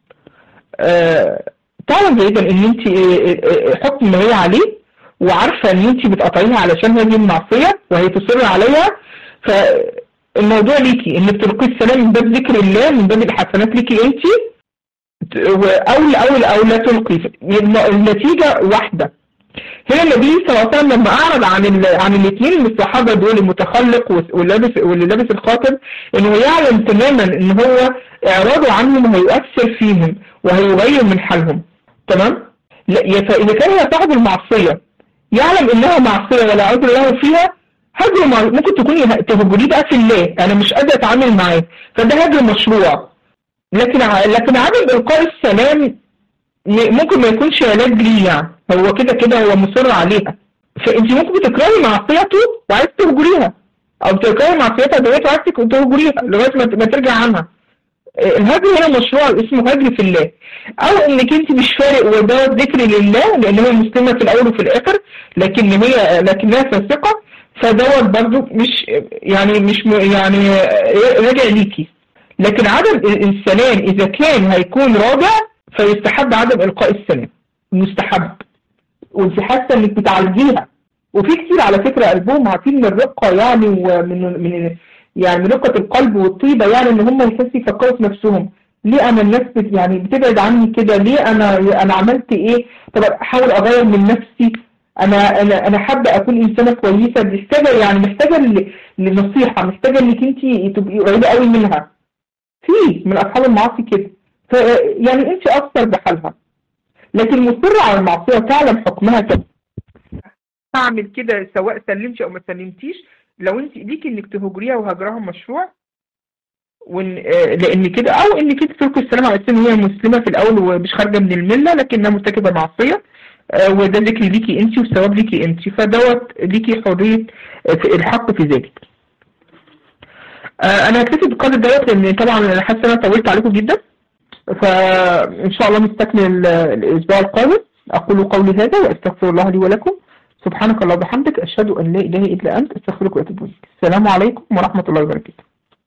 تعلم جيدا ان انت حكم ما هي عليه، وعارفه ان انت بتقطعيها علشان هذه المعصيه وهي تصر عليها. فالموضوع ليكي انك تلقي السلام من باب ذكر الله، من باب الحسنات ليكي انت، او لا تلقي. النتيجه واحده. هنا النبي صلى الله عليه وسلم لما اعرض عن الاثنين من الصحابه دول، المتخلق واللي لابس الخاتم، انه يعلم تماما ان هو اعراضه عنهم هيؤثر فيهم وهيغير من حالهم. تمام؟ فاذا كان هي صاحب المعصيه يعلم انها معصيه ولا عذر له فيها، هجر ممكن تكوني تهجريه بقى في الله، انا مش قادره اتعامل معاه، فده هجر مشروع. لكن عدم القاء السلام ممكن ما يكونش علاج ليه، يعني هو كده هو مصر عليها. فانت ممكن تكرهي معصيته وعايز تهجريها، او تكرهي معصيتها دلوقتي وعايز تهجريها لغايه ما ترجع عنها. الهجر هنا مشروع اسمه هجر في الله، او انك انت مش فارق وده ذكر لله لان هي مسلمه في الاول وفي الاخر، لكنها فاسقه، فدوت برضو مش راجع ليكي. لكن عدم السلام اذا كان هيكون راجع فيستحب عدم القاء السلام، مستحب، وانت حاسه انك بتعالجيها. وفي كتير على فكره قلبهم عارفين من الرقه، يعني من رقه القلب والطيبه، يعني ان هم يحسوا يفكروا في نفسهم، ليه انا الناس بتبعد عني كده، ليه انا عملت ايه، طب احاول اغير من نفسي، انا حابه اكون انسانه كويسه. محتاجه لنصيحه، محتاجه انك انت تبقي قريبه قوي منها. في من اصحاب المعاصي كده، انت اثر بحالها، لكن مصر على المعصيه تعلم حكمها كده، تعمل كده سواء سلمتي او ما سلمتيش. لو انت ليكي انك تهجريها وهجرها مشروع، لان كده، او انك انت تلقي السلام على اساس ان هي مسلمه في الاول ومش خارجه من المله لكنها مرتكبه معصيه، وده ذكر ليكي انت والثواب ليكي انت، فدوت ليكي حريه في الحق في ذلك. انا هكتفي بالقدر دوت، لان طبعا انا حاسه ان انا طولت عليكم جدا، فان شاء الله نستكمل الاسبوع القادم. اقول قولي هذا واستغفر الله لي ولكم. سبحانك اللهم وبحمدك، اشهد ان لا اله الا انت، استغفرك واتوب اليك. السلام عليكم ورحمه الله وبركاته.